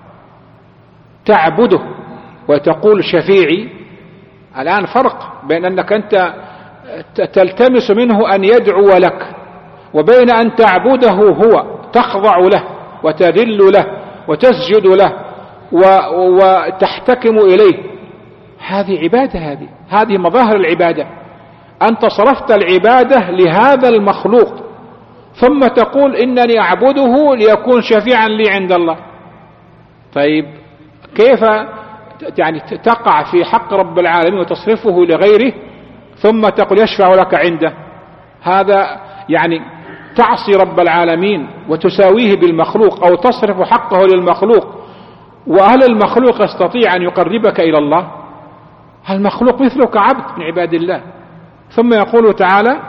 تعبده وتقول شفيعي، الآن فرق بين أنك أنت تلتمس منه أن يدعو لك، وبين أن تعبده هو، تخضع له وتذل له وتسجد له وتحتكم إليه. هذه عبادة، هذه مظاهر العبادة. أنت صرفت العبادة لهذا المخلوق ثم تقول إنني أعبده ليكون شفيعا لي عند الله. طيب، كيف يعني تقع في حق رب العالمين وتصرفه لغيره ثم تقول يشفع لك عنده؟ هذا يعني تعصي رب العالمين وتساويه بالمخلوق، أو تصرف حقه للمخلوق وهل المخلوق يستطيع أن يقربك إلى الله؟ المخلوق مثلك عبد من عباد الله. ثم يقول تعالى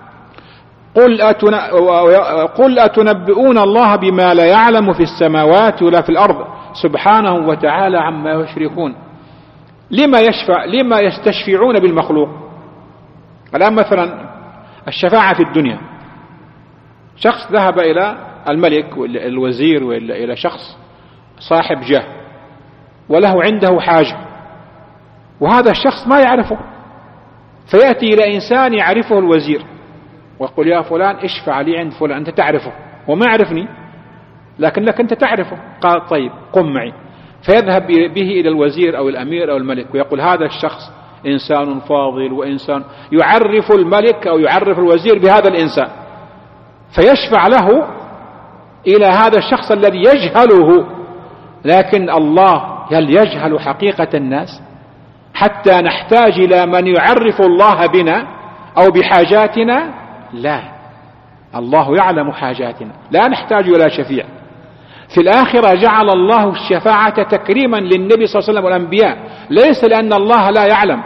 قل أتنبئون الله بما لا يعلم في السماوات ولا في الأرض سبحانه وتعالى عما يشركون. لما يستشفعون بالمخلوق؟ الآن مثلا الشفاعة في الدنيا، شخص ذهب إلى الملك وإلى الوزير وإلى إلى شخص صاحب جاه وله عنده حاجة، وهذا الشخص ما يعرفه، فيأتي إلى إنسان يعرفه الوزير ويقول يا فلان اشفع لي عند فلان، أنت تعرفه وما يعرفني لكنك أنت تعرفه. قال طيب قم معي، فيذهب به إلى الوزير أو الأمير أو الملك ويقول هذا الشخص إنسان فاضل وإنسان، يعرف الملك أو يعرف الوزير بهذا الإنسان، فيشفع له إلى هذا الشخص الذي يجهله. لكن الله هل يجهل حقيقة الناس حتى نحتاج إلى من يعرف الله بنا أو بحاجاتنا؟ لا، الله يعلم حاجاتنا، لا نحتاج إلى شفيع. في الآخرة جعل الله الشفاعة تكريما للنبي صلى الله عليه وسلم والأنبياء، ليس لأن الله لا يعلم.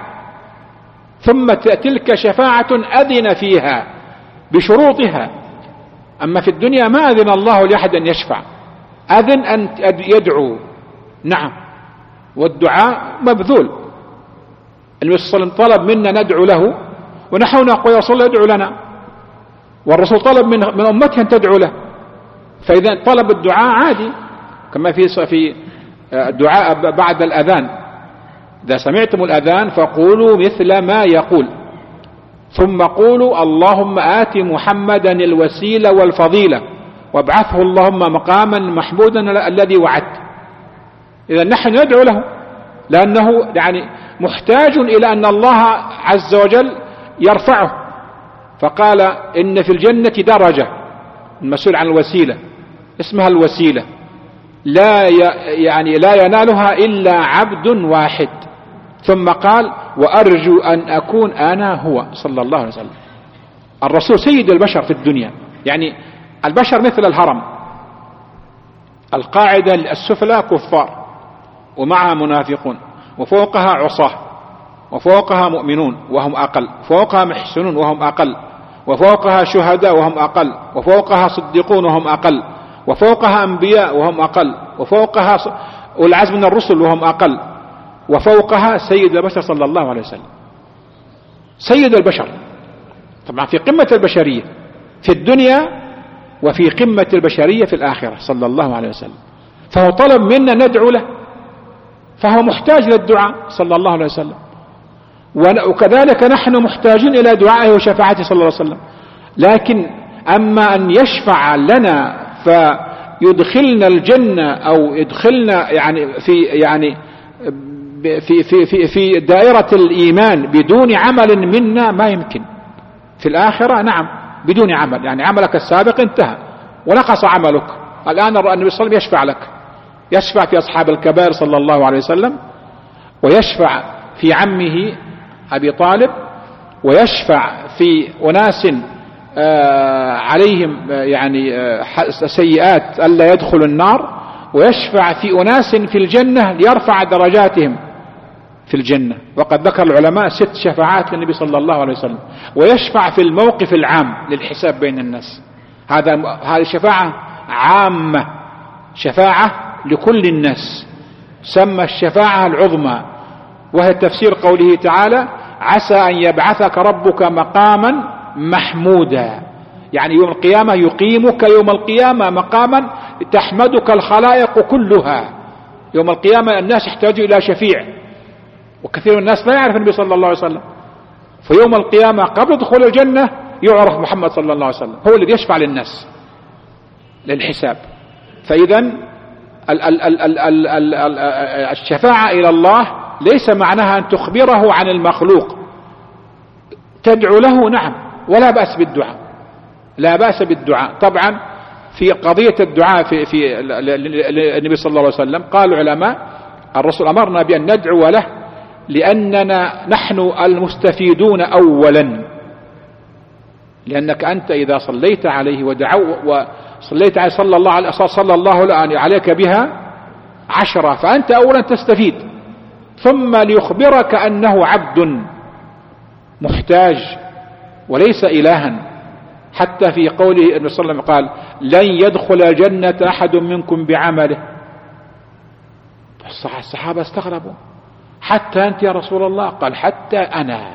ثم تلك شفاعة أذن فيها بشروطها. أما في الدنيا ما أذن الله لأحد أن يشفع، أذن أن يدعو، نعم، والدعاء مبذول. النبي صلى الله عليه وسلم طلب منا ندعو له، ونحن نقول يا رسول الله ادعو لنا، والرسول طلب من أمته أن تدعو له. فإذا طلب الدعاء عادي، كما في الدعاء بعد الأذان، إذا سمعتم الأذان فقولوا مثل ما يقول، ثم قولوا اللهم آت محمدا الوسيلة والفضيلة وابعثه اللهم مقاما محمودا الذي وعدت. إذا نحن ندعو له لأنه يعني محتاج إلى أن الله عز وجل يرفعه. فقال إن في الجنة درجة، المسؤول عن الوسيلة اسمها الوسيلة، لا ينالها إلا عبد واحد. ثم قال وأرجو أن أكون أنا هو، صلى الله عليه وسلم. الرسول سيد البشر في الدنيا، يعني البشر مثل الهرم، القاعدة السفلى كفار ومعها منافقون، وفوقها عصاه، وفوقها مؤمنون وهم أقل، فوقها محسنون وهم أقل، وفوقها شهداء وهم أقل، وفوقها صديقون وهم أقل، وفوقها أنبياء وهم أقل، وفوقها والعزم من الرسل وهم أقل، وفوقها سيد البشر صلى الله عليه وسلم. سيد البشر طبعا في قمة البشرية في الدنيا، وفي قمة البشرية في الآخرة صلى الله عليه وسلم. فهو طلب منا ندعو له، فهو محتاج للدعاء صلى الله عليه وسلم، وكذلك نحن محتاجين إلى دعائه وشفاعته صلى الله عليه وسلم. لكن أما أن يشفع لنا فيدخلنا الجنة أو يدخلنا في دائرة الإيمان بدون عمل منا ما يمكن. في الآخرة نعم بدون عمل، يعني عملك السابق انتهى ونقص عملك. الآن النبي صلى الله عليه وسلم يشفع لك، يشفع في أصحاب الكبائر صلى الله عليه وسلم، ويشفع في عمه أبي طالب، ويشفع في أناس عليهم سيئات ألا يدخلوا النار، ويشفع في أناس في الجنة ليرفع درجاتهم في الجنة. وقد ذكر العلماء 6 شفاعات للنبي صلى الله عليه وسلم. ويشفع في الموقف العام للحساب بين الناس، هذه شفاعة عامة، شفاعة لكل الناس، سمى الشفاعة العظمى، وهي تفسير قوله تعالى عسى أن يبعثك ربك مقاما محمودا، يعني يوم القيامة يقيمك يوم القيامة مقاما تحمدك الخلائق كلها. يوم القيامة الناس يحتاجوا إلى شفيع، وكثير من الناس لا يعرف النبي صلى الله عليه وسلم، فيوم القيامة قبل دخول الجنة يعرف محمد صلى الله عليه وسلم، هو الذي يشفع للناس للحساب. فإذا الشفاعة إلى الله ليس معناها أن تخبره عن المخلوق، تدعو له نعم، ولا بأس بالدعاء، لا بأس بالدعاء. طبعا في قضية الدعاء في النبي صلى الله عليه وسلم قال العلماء الرسول أمرنا بأن ندعو له لأننا نحن المستفيدون أولا، لأنك أنت إذا صليت عليه وصليت عليه صلى الله عليك بها 10، فأنت أولا تستفيد، ثم ليخبرك أنه عبد محتاج وليس إلها. حتى في قوله النبي صلى الله عليه وسلم قال: لن يدخل الجنة أحد منكم بعمله. الصحابة استغربوا: حتى أنت يا رسول الله؟ قال: حتى أنا،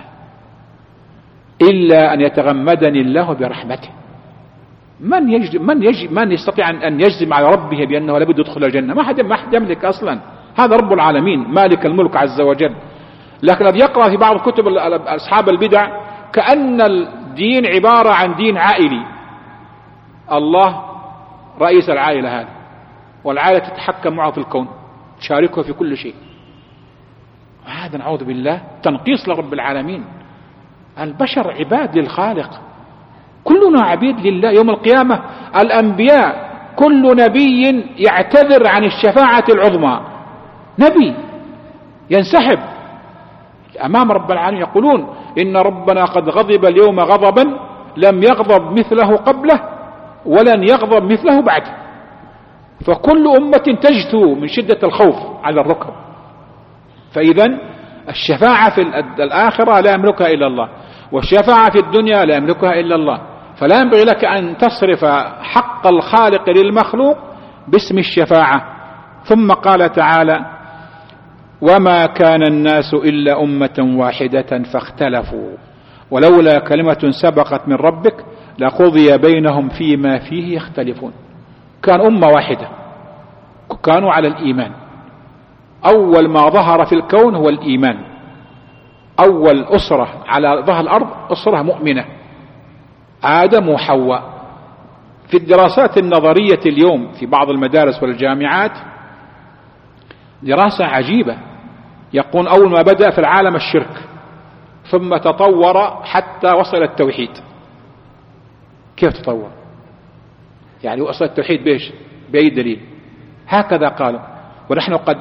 إلا أن يتغمدني الله برحمته. من يستطيع أن يجزم على ربه بأنه لابد يدخل الجنة؟ ما حد يملك أصلا، هذا رب العالمين مالك الملك عز وجل. لكن الذي يقرأ في بعض كتب أصحاب البدع كأن الدين عبارة عن دين عائلي، الله رئيس العائلة هذه، والعائلة تتحكم معه في الكون، تشاركه في كل شيء. هذا نعوذ بالله تنقيص لرب العالمين. البشر عباد للخالق، كلنا عبيد لله. يوم القيامة الأنبياء كل نبي يعتذر عن الشفاعة العظمى، نبي ينسحب أمام رب العالمين، يقولون: إن ربنا قد غضب اليوم غضبا لم يغضب مثله قبله ولن يغضب مثله بعده. فكل أمة تجثو من شدة الخوف على الركب. فإذا الشفاعة في الآخرة لا يملكها إلا الله، والشفاعة في الدنيا لا يملكها إلا الله. فلا ينبغي لك أن تصرف حق الخالق للمخلوق باسم الشفاعة. ثم قال تعالى: وما كان الناس إلا أمة واحدة فاختلفوا ولولا كلمة سبقت من ربك لقضي بينهم فيما فيه يختلفون. كان أمة واحدة، كانوا على الإيمان. أول ما ظهر في الكون هو الإيمان. أول أسرة على ظهر الأرض أسرة مؤمنة، آدم وحواء. في الدراسات النظرية اليوم في بعض المدارس والجامعات دراسة عجيبة، يقول أول ما بدأ في العالم الشرك، ثم تطور حتى وصل التوحيد. كيف تطور؟ يعني وصل التوحيد بإيش؟ بأي دليل؟ هكذا قالوا. ونحن قد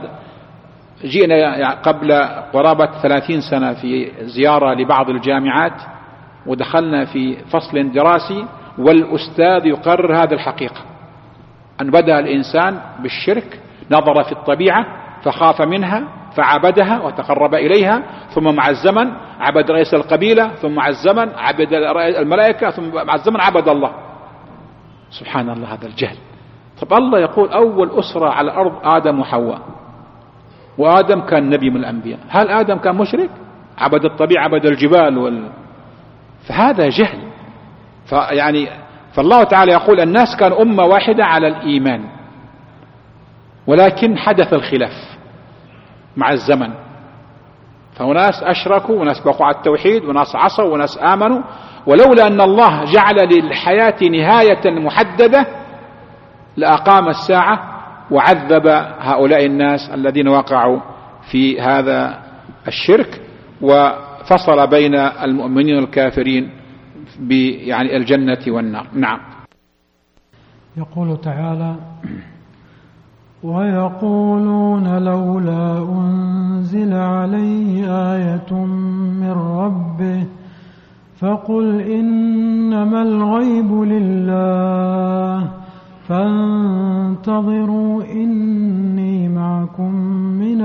جئنا قبل قرابة 30 سنة في زيارة لبعض الجامعات، ودخلنا في فصل دراسي والأستاذ يقرر هذه الحقيقة، أن بدأ الإنسان بالشرك، نظر في الطبيعة فخاف منها فعبدها وتقرب إليها، ثم مع الزمن عبد رئيس القبيلة، ثم مع الزمن عبد الملائكة، ثم مع الزمن عبد الله. سبحان الله، هذا الجهل. طب الله يقول أول أسرة على الأرض آدم وحواء، وآدم كان نبي من الأنبياء. هل آدم كان مشرك؟ عبد الطبيعة، عبد الجبال فهذا جهل. فالله تعالى يقول الناس كان أمة واحدة على الإيمان، ولكن حدث الخلاف مع الزمن، فناس أشركوا وناس بقوا على التوحيد وناس عصوا وناس آمنوا. ولولا أن الله جعل للحياة نهاية محددة لأقام الساعة وعذب هؤلاء الناس الذين وقعوا في هذا الشرك، وفصل بين المؤمنين والكافرين الجنة والنار. نعم. يقول تعالى: ويقولون لولا أنزل عليه آية من ربه فقل إنما الغيب لله فانتظروا إني معكم من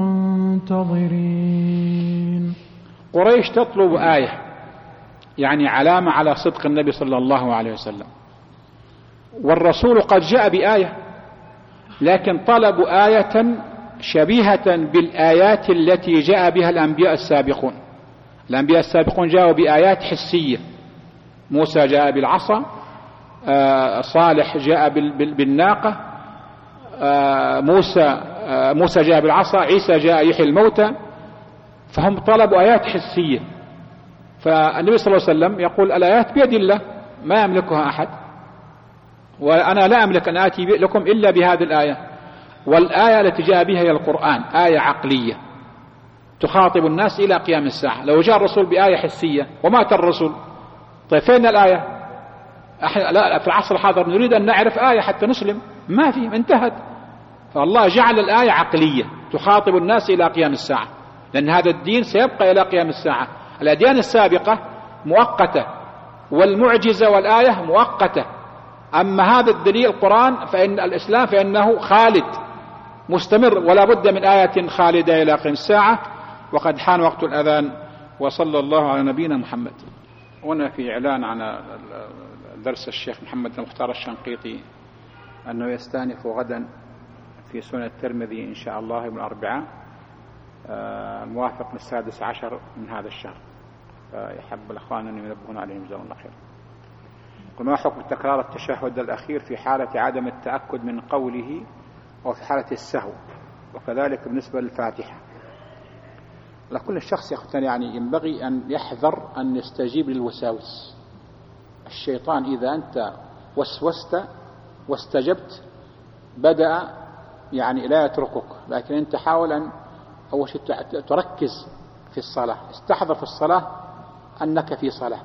المنتظرين. قريش تطلب آية، يعني علامة على صدق النبي صلى الله عليه وسلم، والرسول قد جاء بآية، لكن طلبوا آية شبيهة بالآيات التي جاء بها الأنبياء السابقون. الأنبياء السابقون جاءوا بآيات حسية، موسى جاء بالعصا، صالح جاء بالناقة، موسى جاء بالعصا، عيسى جاء يحيي الموتى. فهم طلبوا آيات حسية. فالنبي صلى الله عليه وسلم يقول الآيات بيد الله ما يملكها أحد، وأنا لا أملك أن آتي لكم إلا بهذه الآية. والآية التي جاء بها هي القرآن، آية عقلية تخاطب الناس إلى قيام الساعة. لو جاء الرسول بآية حسية ومات الرسول، طيب فين الآية؟ لا، في العصر الحاضر نريد أن نعرف آية حتى نسلم، ما في، انتهت. فالله جعل الآية عقلية تخاطب الناس إلى قيام الساعة، لأن هذا الدين سيبقى إلى قيام الساعة. الأديان السابقة مؤقتة، والمعجزة والآية مؤقتة. أما هذا الدليل القرآن فإن الإسلام فإنه خالد، مستمر، ولا بد من آية خالدة إلى قيام الساعة. وقد حان وقت الأذان، وصلى الله على نبينا محمد. هنا في إعلان عن درس الشيخ محمد المختار الشنقيطي أنه يستأنف غدا في سنن الترمذي إن شاء الله يوم الأربعاء الموافق 16 من هذا الشهر، فيحب الأخوان أن ينبهون عليهم جزاهم الله خير. وما حكم تكرار التشهد الأخير في حالة عدم التأكد من قوله وفي حالة السهو، وكذلك بالنسبة للفاتحة؟ لكل الشخص يعني ينبغي أن يحذر أن يستجيب للوساوس. الشيطان إذا أنت وسوست واستجبت بدأ يعني لا يتركك، لكن أنت حاول أن أول شيء تركز في الصلاة، استحضر في الصلاة أنك في صلاة.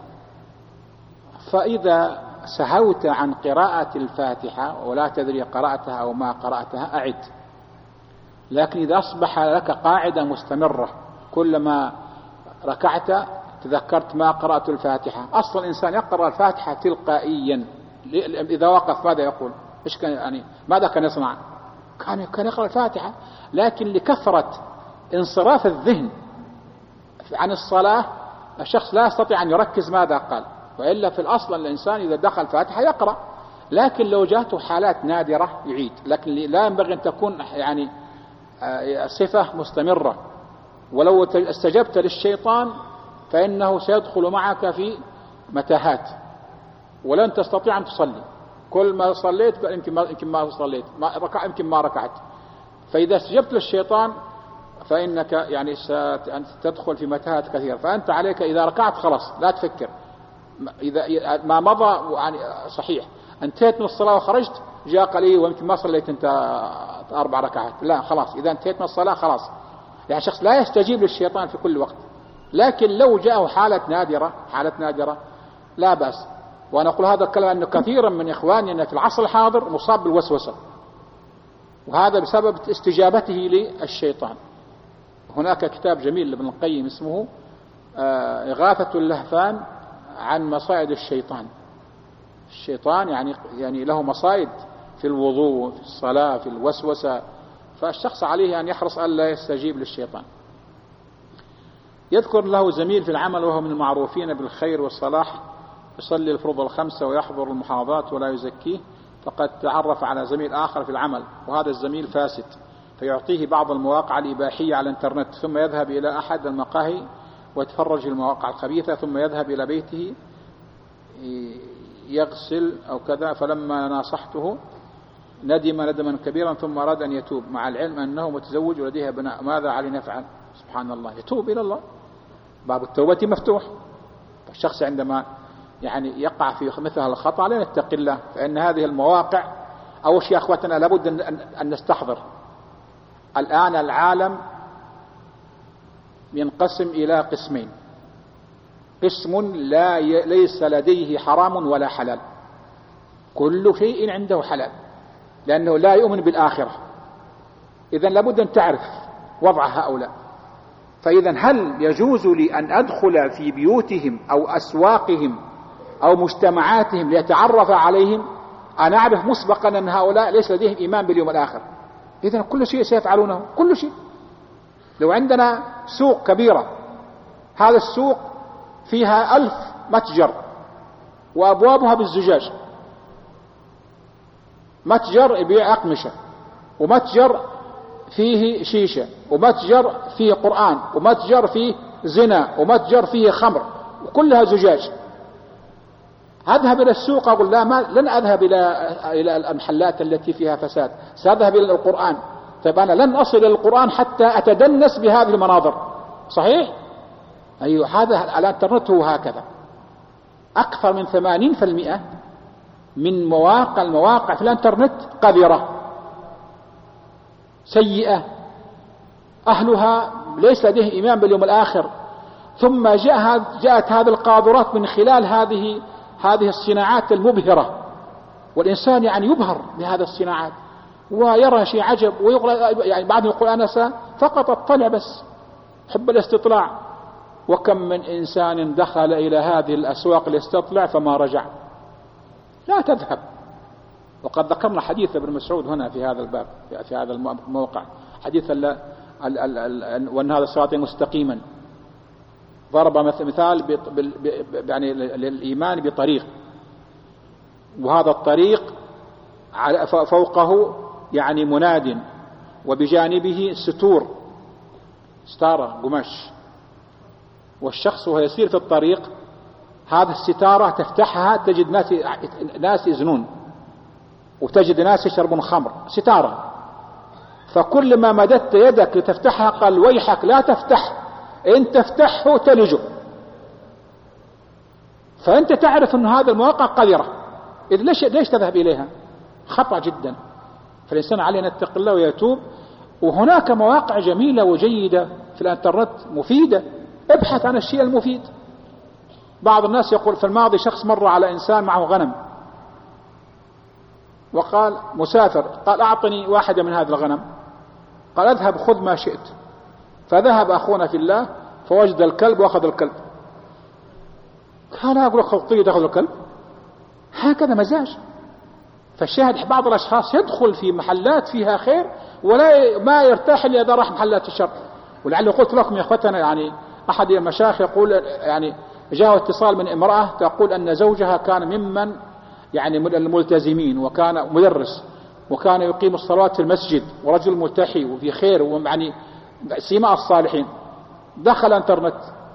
فإذا سهوت عن قراءة الفاتحة ولا تدري قرأتها أو ما قرأتها أعد. لكن إذا أصبح لك قاعدة مستمرة كلما ركعت تذكرت ما قرأت الفاتحة، أصلا الإنسان يقرأ الفاتحة تلقائيا، إذا وقف ماذا يقول؟ إيش كان يعني ماذا كان يصنع؟ كان يقرأ الفاتحة، لكن لكثرة انصراف الذهن عن الصلاة الشخص لا يستطيع أن يركز ماذا قال. وإلا في الأصل الإنسان إذا دخل الفاتحة يقرأ، لكن لو جاءته حالات نادرة يعيد. لكن لا ينبغي أن تكون يعني صفة مستمرة. ولو استجبت للشيطان فإنه سيدخل معك في متاهات ولن تستطيع أن تصلي. كل ما صليت يمكن ما صليت، يمكن ما ركعت. فإذا استجبت للشيطان فإنك يعني ستدخل في متاهات كثيرة. فأنت عليك إذا ركعت خلاص لا تفكر، إذا ما مضى يعني صحيح انتهيت من الصلاة وخرجت جاء قليل ويمكن ما صليت أنت 4 ركعات، لا خلاص إذا انتهيت من الصلاة خلاص. يعني شخص لا يستجيب للشيطان في كل وقت، لكن لو جاءه حالة نادرة لا بأس. وأنا أقول هذا الكلام أنه كثيرا من إخواننا في العصر الحاضر مصاب بالوسوسة، وهذا بسبب استجابته للشيطان. هناك كتاب جميل لابن القيم اسمه إغاثة اللهفان عن مصائد الشيطان. الشيطان يعني له مصائد في الوضوء، في الصلاة، في الوسوسة، فالشخص عليه أن يحرص ألا يستجيب للشيطان. يذكر له زميل في العمل وهو من المعروفين بالخير والصلاح، يصلي الفروض الخمسة ويحضر المحاضرات ولا يزكيه، فقد تعرف على زميل آخر في العمل وهذا الزميل فاسد، فيعطيه بعض المواقع الإباحية على الانترنت، ثم يذهب إلى أحد المقاهي ويتفرج في المواقع الخبيثة، ثم يذهب إلى بيته يغسل أو كذا. فلما ناصحته ندم ندما كبيرا ثم أراد أن يتوب، مع العلم أنه متزوج ولديه أبناء. ماذا علينا نفعل؟ سبحان الله، يتوب إلى الله، باب التوبة مفتوح. فالشخص عندما يعني يقع في مثل هذا الخطأ لا يتقي الله، فإن هذه المواقع أول شيء أخوتنا لابد أن نستحضر. الآن العالم ينقسم إلى قسمين: قسم ليس لديه حرام ولا حلال، كل شيء عنده حلال لأنه لا يؤمن بالآخرة. إذن لابد أن تعرف وضع هؤلاء. فإذا هل يجوز لي أن أدخل في بيوتهم أو أسواقهم أو مجتمعاتهم ليتعرف عليهم؟ أنا أعرف مسبقا أن هؤلاء ليس لديهم إيمان باليوم الآخر. إذن كل شيء سيفعلونه، كل شيء. لو عندنا سوق كبيرة، هذا السوق فيها 1000 متجر وأبوابها بالزجاج، متجر يبيع أقمشة، ومتجر فيه شيشة، ومتجر فيه قرآن، ومتجر فيه زنا، ومتجر فيه خمر، وكلها زجاج. أذهب إلى السوق أقول لا، لن أذهب إلى المحلات التي فيها فساد، سأذهب إلى القرآن. طيب أنا لن أصل إلى القرآن حتى أتدنس بهذه المناظر، صحيح؟ أيوة، هذا الانترنت هو هكذا. أكثر من 80% من المواقع في الانترنت قذرة سيئة، أهلها ليس لديه إيمان باليوم الآخر. ثم جاءت هذه القاذورات من خلال هذه الصناعات المبهرة، والإنسان يعني يبهر بهذه الصناعات ويرى شيء عجب يعني بعد يقول أنا فقط أطلع بس، حب الاستطلاع. وكم من إنسان دخل إلى هذه الأسواق ليستطلع فما رجع. لا تذهب، وقد ذكرنا حديث ابن مسعود هنا في هذا الباب، في هذا الموقع، حديث وأن هذا صراطي مستقيما، ضرب مثال يعني للإيمان بطريق، وهذا الطريق فوقه يعني مناد، وبجانبه ستارة قماش، والشخص وهو يسير في الطريق هذه الستارة تفتحها تجد ناس يزنون، وتجد ناس يشربون خمر، ستارة، فكل ما مددت يدك لتفتحها قال ويحك لا تفتح، إن تفتحه تلجه. فأنت تعرف أن هذا المواقع قذرة، إذ ليش تذهب إليها؟ خطأ جدا. فالإنسان عليه أن يتقي الله ويتوب. وهناك مواقع جميلة وجيدة في الانترنت مفيدة، ابحث عن الشيء المفيد. بعض الناس يقول في الماضي شخص مر على إنسان معه غنم، وقال مسافر، قال أعطني واحدة من هذه الغنم، قال اذهب خذ ما شئت. فذهب أخونا في الله فوجد الكلب وأخذ الكلب. قال أقول لك خطية تأخذ الكلب، هكذا مزاج. فالشاهد بعض الأشخاص يدخل في محلات فيها خير ولا ما يرتاح إلا إذا راح محلات الشر. ولعل قلت لكم يا أخوتنا، يعني أحد المشايخ يقول يعني جاء اتصال من امرأة تقول أن زوجها كان ممن يعني الملتزمين، وكان مدرس، وكان يقيم الصلوات في المسجد، ورجل ملتحي وفي خير، ويعني سيماء الصالحين. دخل انترنت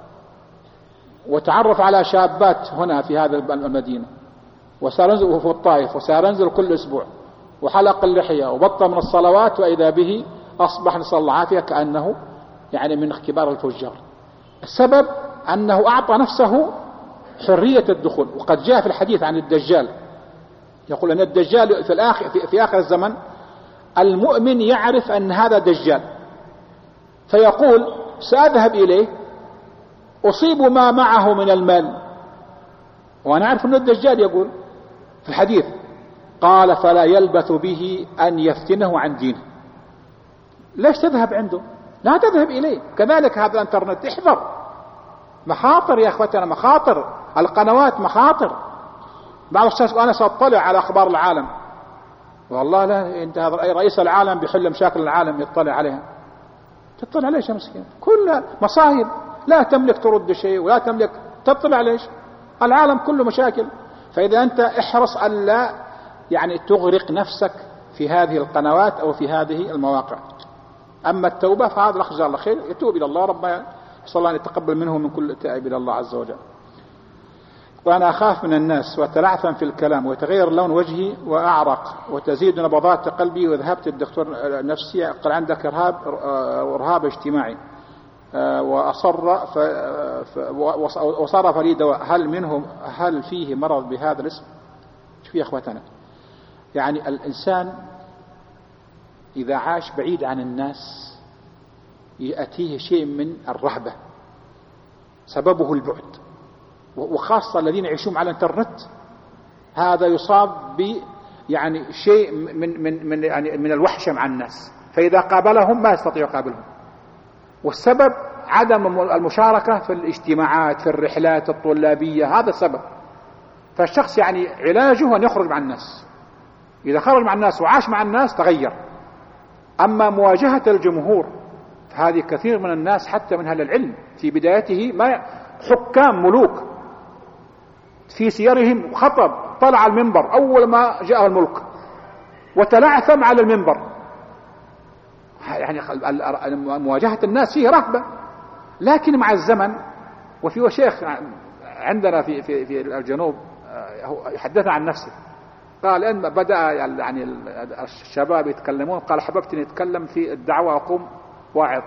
وتعرف على شابات هنا في هذا المدينة، وصار ينزل في الطائف، وصار ينزل كل أسبوع، وحلق اللحية وبطل من الصلوات، وإذا به أصبح نسأل الله العافية كأنه يعني من كبار الفجار. السبب أنه أعطى نفسه حرية الدخول. وقد جاء في الحديث عن الدجال، يقول أن الدجال في آخر الزمن المؤمن يعرف أن هذا دجال، فيقول سأذهب إليه أصيب ما معه من المال، وأنا أعرف أن الدجال يقول في الحديث، قال فلا يلبث به أن يفتنه عن دينه. ليش تذهب عنده؟ لا تذهب إليه. كذلك هذا الانترنت، احذر، مخاطر يا أخوتنا، مخاطر القنوات، مخاطر. بعض الناس أنا سأطلع على أخبار العالم، والله لا، أنت هذا رئيس العالم بيحل مشاكل العالم يطلع عليها، تطلع ليش يا مسكين؟ كل مصايب، لا تملك ترد شيء ولا تملك تطلع ليش؟ العالم كله مشاكل. فإذا أنت احرص ألا يعني تغرق نفسك في هذه القنوات أو في هذه المواقع. أما التوبة فهذا الأخ جزاه الله خير، يتوب إلى الله، ربنا صلى الله أن يتقبل منه من كل تائب إلى الله عز وجل. وأنا أخاف من الناس وأتلعثم في الكلام، ويتغير لون وجهي وأعرق، وتزيد نبضات قلبي، وذهبت الدكتور نفسي قال عندك إرهاب اجتماعي، وصرف لي دواء، هل فيه مرض بهذا الاسم؟ شوف يا أخواتنا، يعني الإنسان إذا عاش بعيد عن الناس يأتيه شيء من الرهبة، سببه البعد، وخاصة الذين يعيشون على الانترنت، هذا يصاب ب يعني شيء من الوحشة مع الناس، فإذا قابلهم ما يستطيع يقابلهم. والسبب عدم المشاركة في الاجتماعات، في الرحلات الطلابية، هذا السبب. فالشخص يعني علاجه أن يخرج مع الناس، إذا خرج مع الناس وعاش مع الناس تغير. أما مواجهة الجمهور فهذه كثير من الناس حتى من أهل العلم في بدايته ما حكام ملوك في سيرهم خطب، طلع المنبر أول ما جاء الملك وتلعثم على المنبر، يعني مواجهة الناس فيه رهبة. لكن مع الزمن، وفي شيخ عندنا في الجنوب يحدث عن نفسه، قال إن بدأ يعني الشباب يتكلمون، قال حببت أن يتكلم في الدعوة أقوم واعظ.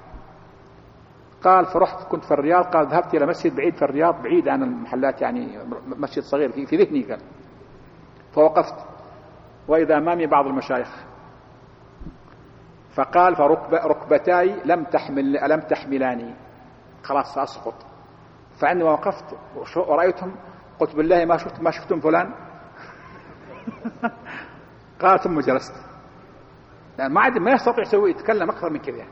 قال فرحت كنت في الرياض، قال ذهبت إلى مسجد بعيد في الرياض، بعيد عن المحلات، يعني مسجد صغير في ذهني كان. فوقفت وإذا أمامي بعض المشايخ، فقال فركبتاي لم تحملاني، خلاص سأسقط. فعندما وقفت ورأيتهم قلت بالله ما شفتم فلان. قال ثم جلست، يعني ما يستطيع يتكلم أكثر من كذا.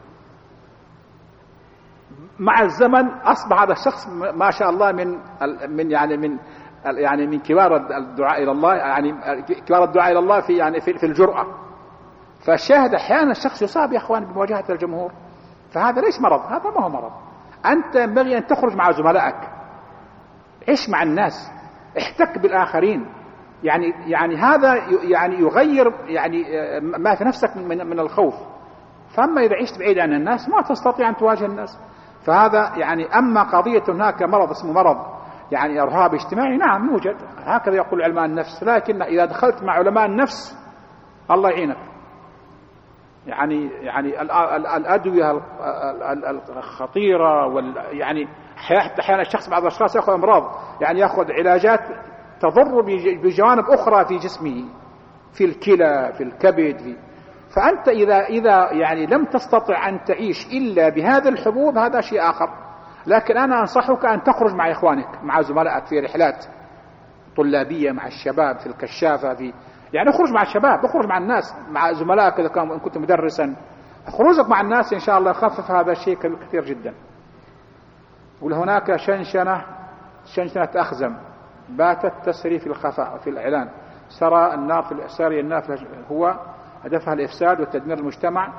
مع الزمن أصبح هذا الشخص ما شاء الله من يعني من كبار الدعاء إلى الله، يعني كبار الدعاء إلى الله في يعني في الجرأة. فالشاهد أحيانا الشخص يصاب يا أخوان بمواجهة الجمهور، فهذا ليس مرض، هذا ما هو مرض. أنت ينبغي أن تخرج مع زملائك، عيش مع الناس، احتك بالآخرين، يعني هذا يعني يغير يعني ما في نفسك من الخوف. فأما إذا عشت بعيد عن الناس ما تستطيع أن تواجه الناس. فهذا يعني أما قضية هناك مرض اسمه مرض يعني إرهاب اجتماعي، نعم يوجد، هكذا يقول علماء النفس، لكن إذا دخلت مع علماء النفس الله يعينك. يعني الأدوية الخطيرة يعني أحيانا الشخص بعض الأشخاص يأخذ أمراض، يعني يأخذ علاجات تضر بجوانب أخرى في جسمه، في الكلى، في الكبد، فأنت إذا يعني لم تستطع أن تعيش إلا بهذه الحبوب هذا شيء آخر. لكن أنا أنصحك أن تخرج مع إخوانك، مع زملائك في رحلات طلابية، مع الشباب في الكشافة، يعني اخرج مع الشباب، اخرج مع الناس، مع زملائك إذا كنت مدرسا، خروجك مع الناس إن شاء الله يخفف هذا الشيء كثير جدا. وهناك شنشنة أخزم باتت تسري في الخفاء في الإعلان، ساري النار هو هدفها الإفساد وتدمير المجتمع،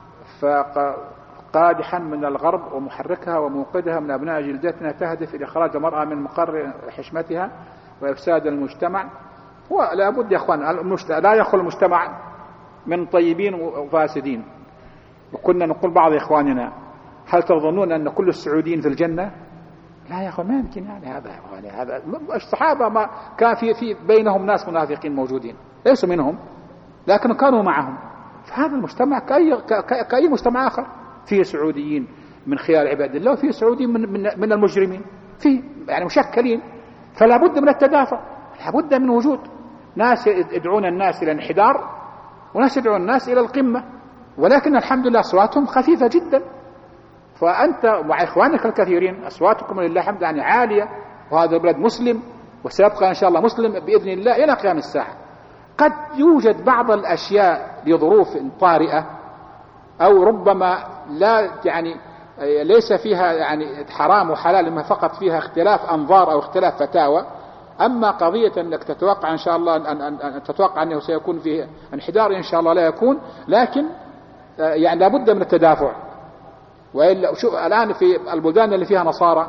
فقادحا من الغرب ومحركها وموقدها من أبناء جلدتنا، تهدف إلى إخراج المرأة من مقر حشمتها وإفساد المجتمع. ولا بد يا أخوان لا يخلو المجتمع من طيبين وفاسدين. وكنا نقول بعض إخواننا هل تظنون أن كل السعوديين في الجنة؟ لا يا أخوان ما يمكن، يعني هذا الصحابة ما كان في بينهم ناس منافقين موجودين ليسوا منهم لكن كانوا معهم. فهذا المجتمع كأي مجتمع آخر، فيه سعوديين من خيار عباد الله وفيه سعوديين من المجرمين، فيه يعني مشكلين. فلا بد من التدافع، لا بد من وجود ناس يدعون الناس إلى الانحدار وناس يدعون الناس إلى القمة، ولكن الحمد لله أصواتهم خفيفة جدا. فأنت مع إخوانك الكثيرين أصواتكم لله الحمد يعني عالية، وهذا البلد مسلم وسيبقى إن شاء الله مسلم بإذن الله إلى قيام الساعة. قد يوجد بعض الأشياء لظروف طارئة أو ربما لا يعني ليس فيها يعني حرام وحلال، إما فقط فيها اختلاف أنظار أو اختلاف فتاوى. أما قضية أنك تتوقع إن شاء الله أن تتوقع أنه سيكون فيه انحدار إن شاء الله لا يكون، لكن يعني لابد من التدافع. وإلا شوف الآن في البلدان اللي فيها نصارى،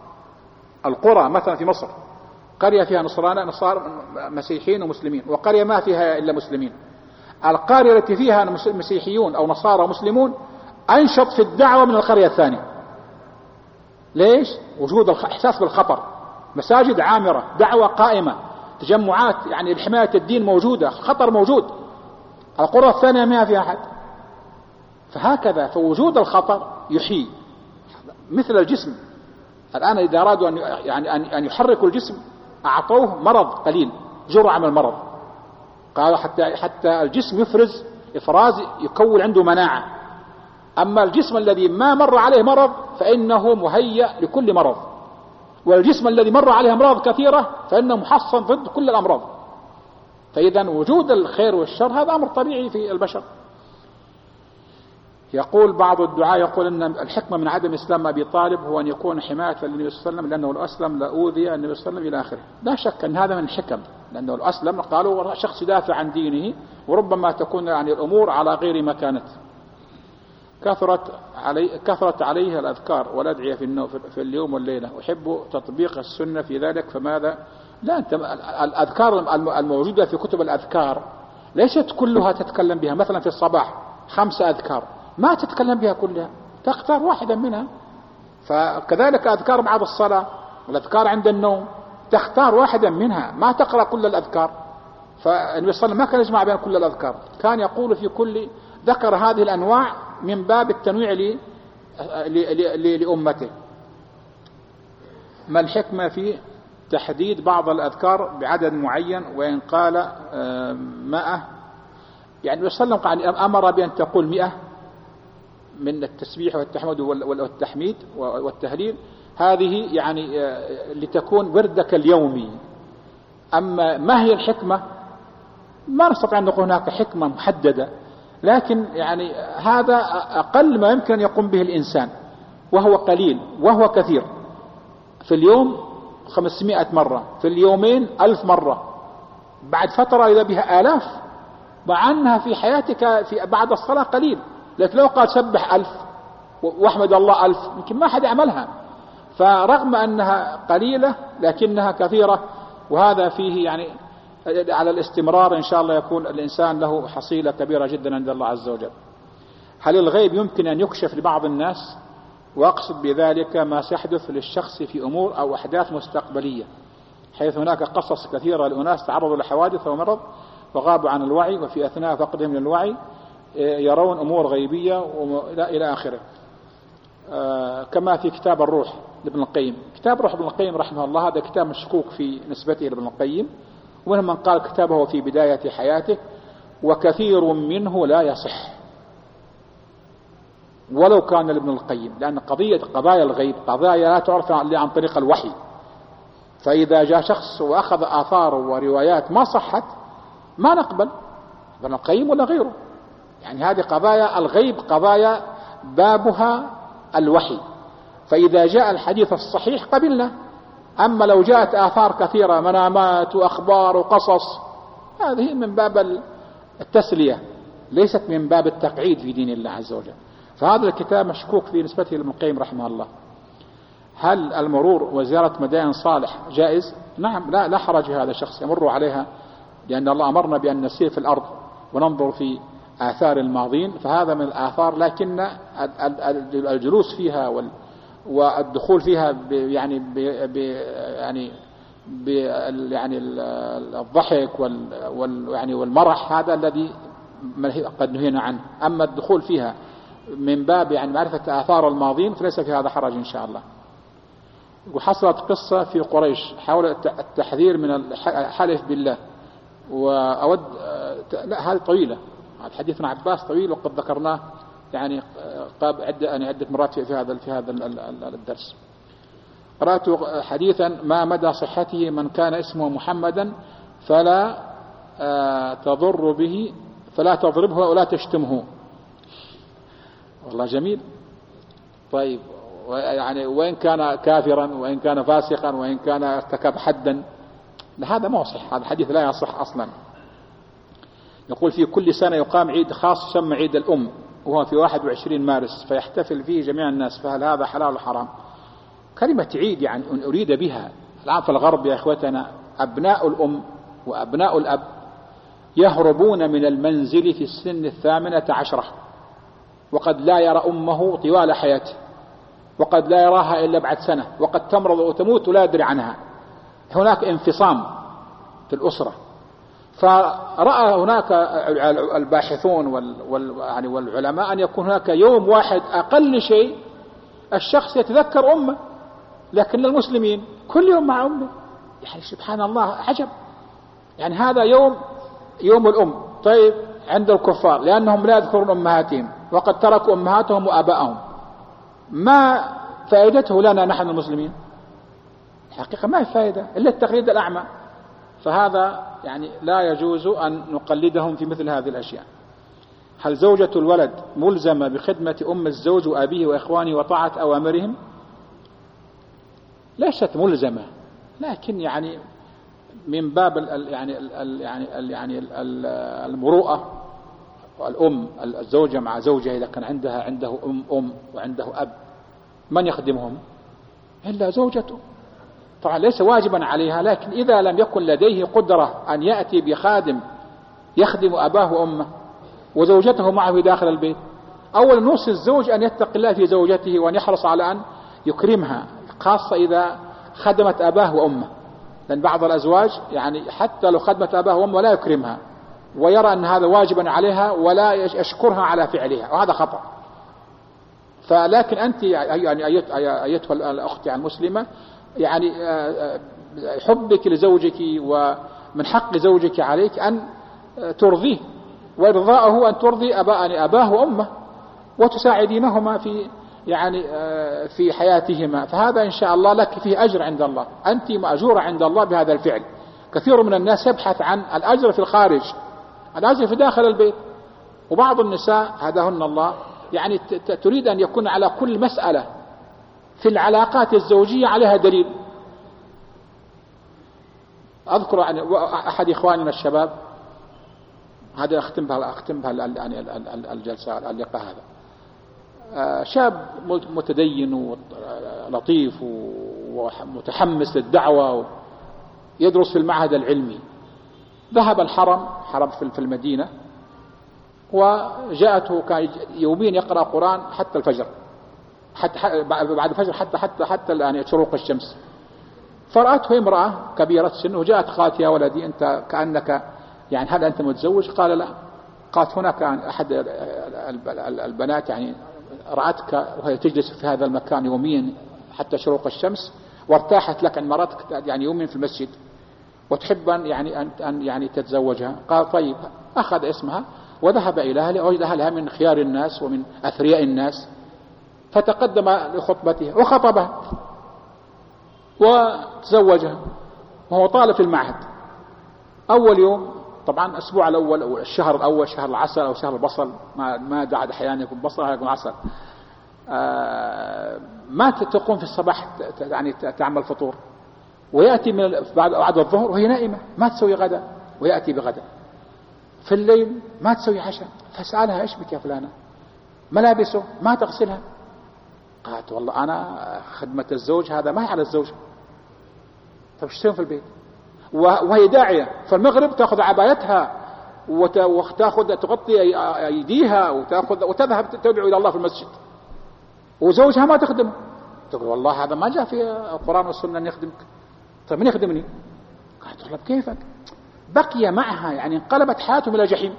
القرى مثلا في مصر قرية فيها نصارى مسيحيين ومسلمين، وقرية ما فيها إلا مسلمين. القرية التي فيها مسيحيون أو نصارى مسلمون أنشط في الدعوة من القرية الثانية. ليش؟ وجود الإحساس بالخطر، مساجد عامرة، دعوة قائمة، تجمعات يعني لحماية الدين موجودة، خطر موجود. القرى الثانية ما فيها أحد. فهكذا فوجود الخطر يحيي مثل الجسم. الآن إذا أرادوا أن يحركوا الجسم أعطوه مرض قليل، جرعة من المرض، قالوا حتى الجسم يفرز إفراز يكون عنده مناعة. أما الجسم الذي ما مر عليه مرض فإنه مهيأ لكل مرض، والجسم الذي مر عليه أمراض كثيرة فإنه محصن ضد كل الأمراض. فإذا وجود الخير والشر هذا أمر طبيعي في البشر. يقول بعض الدعاء يقول أن الحكمة من عدم إسلام أبي طالب هو أن يكون حماية للنبي صلى الله عليه وسلم، لأنه لو أسلم لأوذي النبي صلى الله عليه وسلم إلى آخره. لا شك أن هذا من الحكم، لأنه لو أسلم قالوا شخص يدافع عن دينه، وربما تكون يعني الأمور على غير مكانته. كثرت عليه الأذكار والأدعية في اليوم والليلة، أحب تطبيق السنة في ذلك، فماذا؟ لا، أنت الأذكار الموجودة في كتب الأذكار ليست كلها تتكلم بها. مثلا في الصباح 5 أذكار ما تتكلم بها كلها، تختار واحدا منها. فكذلك أذكار بعد الصلاة والأذكار عند النوم تختار واحدا منها، ما تقرأ كل الأذكار. فالنبي صلى الله عليه وسلم ما كان يجمع بين كل الأذكار، كان يقول في كل ذكر هذه الأنواع من باب التنويع لأمته. ما الحكمة في تحديد بعض الأذكار بعدد معين وإن قال 100؟ يعني النبي صلى الله عليه وسلم أمر بأن تقول 100 من التسبيح والتحمد والتحميد والتهليل، هذه يعني لتكون وردك اليومي. أما ما هي الحكمة؟ ما نستطيع أن نقول هناك حكمة محددة، لكن يعني هذا أقل ما يمكن أن يقوم به الإنسان، وهو قليل وهو كثير. في اليوم 500 مرة، في اليومين 1000 مرة، بعد فترة إذا بها آلاف، مع أنها في حياتك في بعد الصلاة قليل. لكن لو قال سبح 1000 واحمد الله 1000 يمكن ما حد يعملها. فرغم أنها قليلة لكنها كثيرة، وهذا فيه يعني على الاستمرار إن شاء الله يكون الإنسان له حصيلة كبيرة جدا عند الله عز وجل. هل الغيب يمكن أن يكشف لبعض الناس؟ وأقصد بذلك ما سيحدث للشخص في أمور أو أحداث مستقبلية، حيث هناك قصص كثيرة لأناس تعرضوا لحوادث ومرض وغابوا عن الوعي، وفي أثناء فقدهم للوعي يرون أمور غيبية إلى آخره. كما في كتاب الروح لابن القيم. كتاب روح ابن القيم رحمه الله هذا كتاب مشكوك في نسبته لابن القيم، ومنهم من قال كتابه في بداية حياته، وكثير منه لا يصح ولو كان لابن القيم، لأن قضايا الغيب قضايا لا تعرف إلا عن طريق الوحي. فإذا جاء شخص وأخذ آثار وروايات ما صحت ما نقبل ابن القيم ولا غيره. يعني هذه قضايا الغيب قضايا بابها الوحي، فإذا جاء الحديث الصحيح قبلنا. أما لو جاءت آثار كثيرة منامات وأخبار وقصص، هذه من باب التسلية ليست من باب التقعيد في دين الله عز وجل. فهذا الكتاب مشكوك في نسبته لابن القيم رحمه الله. هل المرور وزيارة مدائن صالح جائز؟ نعم، لا حرج في هذا الشخص يمر عليها، لأن الله أمرنا بأن نسير في الأرض وننظر في آثار الماضين، فهذا من الآثار. لكن الجلوس فيها والدخول فيها يعني الضحك والمرح، هذا الذي قد نهينا عنه. أما الدخول فيها من باب يعني معرفة آثار الماضين فليس في هذا حرج إن شاء الله. وحصلت قصة في قريش حول التحذير من الحلف بالله، وأود لا هذه طويلة، هذا حديث ابن عباس طويل وقد ذكرناه يعني عدة مرات في هذا الدرس. قرأت حديثا ما مدى صحته: من كان اسمه محمدا فلا تضربه ولا تشتمه. والله جميل. طيب يعني وإن كان كافرا وإن كان فاسقا وإن كان ارتكب حدا، هذا ما صح، هذا الحديث لا يصح أصلا. يقول في كل سنة يقام عيد خاص يسمى عيد الأم، وهو في 21 مارس، فيحتفل فيه جميع الناس، فهل هذا حلال وحرام؟ كلمة عيد يعني أريد بها الآن في الغرب يا إخوتنا أبناء الأم وأبناء الأب يهربون من المنزل في السن 18، وقد لا يرى أمه طوال حياته، وقد لا يراها إلا بعد سنة، وقد تمرض وتموت ولا يدري عنها. هناك انفصام في الأسرة. فرأى هناك الباحثون والعلماء أن يكون هناك يوم واحد أقل شيء الشخص يتذكر أمه، لكن المسلمين كل يوم مع أمه. يعني سبحان الله عجب. يعني هذا يوم الأم. طيب عند الكفار لأنهم لا يذكرون أمهاتهم وقد تركوا أمهاتهم وآباءهم، ما فائدته لنا نحن المسلمين؟ الحقيقة ما هي فائدة إلا التقليد الأعمى. فهذا يعني لا يجوز أن نقلدهم في مثل هذه الأشياء. هل زوجة الولد ملزمة بخدمة أم الزوج وأبيه وإخوانه وطاعة أوامرهم؟ ليست ملزمة، لكن يعني من باب المروءة. والأم الزوجة مع زوجها إذا كان عنده أم وعنده أب، من يخدمهم إلا زوجته؟ طبعا ليس واجبا عليها، لكن إذا لم يكن لديه قدرة أن يأتي بخادم يخدم أباه وأمه وزوجته معه داخل البيت، أولا نوصي الزوج أن يتقي الله في زوجته وأن يحرص على أن يكرمها، خاصة إذا خدمت أباه وأمه، لأن بعض الأزواج يعني حتى لو خدمت أباه وأمه لا يكرمها ويرى أن هذا واجبا عليها ولا يشكرها على فعلها، وهذا خطأ. فلكن أنت يعني أيتها الأخت المسلمة يعني حبك لزوجك ومن حق زوجك عليك أن ترضيه، وإرضاءه أن ترضي أباه وأمه وتساعدينهما في حياتهما. فهذا إن شاء الله لك فيه أجر عند الله، أنت مأجورة عند الله بهذا الفعل. كثير من الناس يبحث عن الأجر في الخارج، الأجر في داخل البيت. وبعض النساء هداهن الله يعني تريد أن يكون على كل مسألة في العلاقات الزوجية عليها دليل، أذكر عن أحد إخواننا الشباب، هذا أختم بها يعني الجلسة اللقاء هذا، شاب متدين ولطيف ومتحمس للدعوة، يدرس في المعهد العلمي. ذهب الحرم في المدينة، وجاءته كان يوميا يقرأ قرآن حتى الفجر، حتى بعد الفجر حتى يعني شروق الشمس. فرأته امرأة كبيرة السن وجاءت قالت: يا ولدي أنت كأنك يعني هل أنت متزوج؟ قال: لا. قالت: هناك أحد البنات يعني رأتك وهي تجلس في هذا المكان يوميا حتى شروق الشمس، وارتاحت لك عن مرتك يعني يومين في المسجد، وتحب أن يعني تتزوجها. قال: طيب. أخذ اسمها وذهب إليها لوجدها لها من خيار الناس ومن أثرياء الناس، فتقدم لخطبتها وخطبها وتزوجها وهو طالب في المعهد. أول يوم طبعا الأسبوع الأول أو الشهر الأول، شهر العسل أو شهر البصل، ما دعد أحيانا يكون بصل أحيانا يكون عسل، ما تقوم في الصباح يعني تعمل فطور، ويأتي من بعد الظهر وهي نائمة ما تسوي غدا، ويأتي بغدا. في الليل ما تسوي عشاء، فسألها: إيش بك يا فلانة؟ ملابسه ما تغسلها. قالت: والله أنا خدمة الزوج هذا ما هي على الزوج. طيب ايش تسوي في البيت؟ وهي داعية، فالمغرب تأخذ عبايتها وتأخذ تغطي أيديها وتذهب تدعو إلى الله في المسجد، وزوجها ما تخدمه. تقول: والله هذا ما جاء في القرآن والسنة أن يخدمك. طيب من يخدمني؟ قالت: والله كيفك؟ بقي معها يعني انقلبت حياتهم إلى جحيم،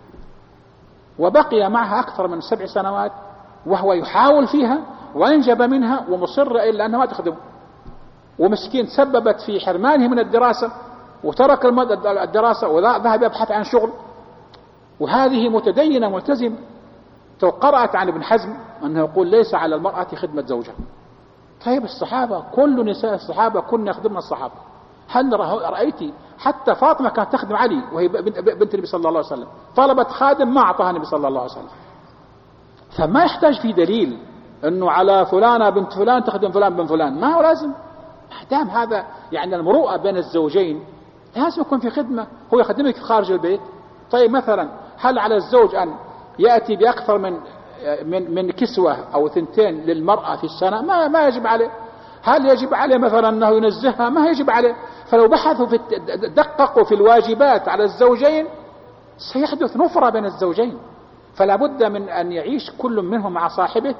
وبقي معها أكثر من 7 سنوات وهو يحاول فيها وأنجب منها ومصر إلا أنها ما تخدمه، ومسكين سببت في حرمانه من الدراسة وترك الدراسة وذهب يبحث عن شغل. وهذه متدينة ملتزمة. قرأت عن ابن حزم أنه يقول: ليس على المرأة خدمة زوجها. طيب الصحابة كل نساء الصحابة كنا يخدمن الصحابة. هل رأيتي حتى فاطمة كانت تخدم علي وهي بنت النبي صلى الله عليه وسلم، طلبت خادم ما أعطاها النبي صلى الله عليه وسلم. فما يحتاج في دليل أنه على فلانة بنت فلان تخدم فلان بن فلان، ما هو لازم. ما دام هذا يعني المروءة بين الزوجين لازم يكون في خدمة، هو يخدمك خارج البيت. طيب مثلا هل على الزوج أن يأتي بأكثر من كسوة أو 2 للمرأة في السنة؟ ما يجب عليه. هل يجب عليه مثلا أنه ينزهها؟ ما يجب عليه. فلو بحثوا دققوا في الواجبات على الزوجين سيحدث نفرة بين الزوجين. فلا بد من أن يعيش كل منهم مع صاحبه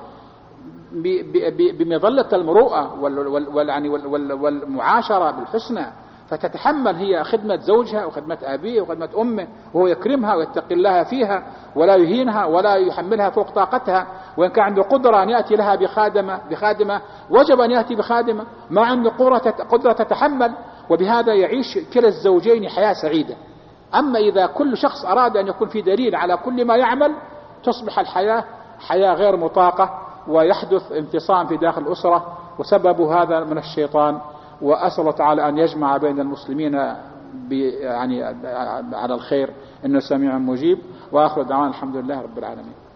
بمظلة المروءة والمعاشرة بالحسنى، فتتحمل هي خدمة زوجها وخدمة أبيه وخدمة أمه، وهو يكرمها ويتقي الله فيها ولا يهينها ولا يحملها فوق طاقتها. وإن كان عنده قدرة أن يأتي لها بخادمة وجب أن يأتي بخادمة، ما عنده قدرة تتحمل، وبهذا يعيش كلا الزوجين حياة سعيدة. أما إذا كل شخص أراد أن يكون في دليل على كل ما يعمل تصبح الحياة حياة غير مطاقة، ويحدث انفصام في داخل الأسرة، وسبب هذا من الشيطان. وأسأل الله تعالى أن يجمع بين المسلمين يعني على الخير، إنه سميع مجيب. وآخر دعوانا الحمد لله رب العالمين.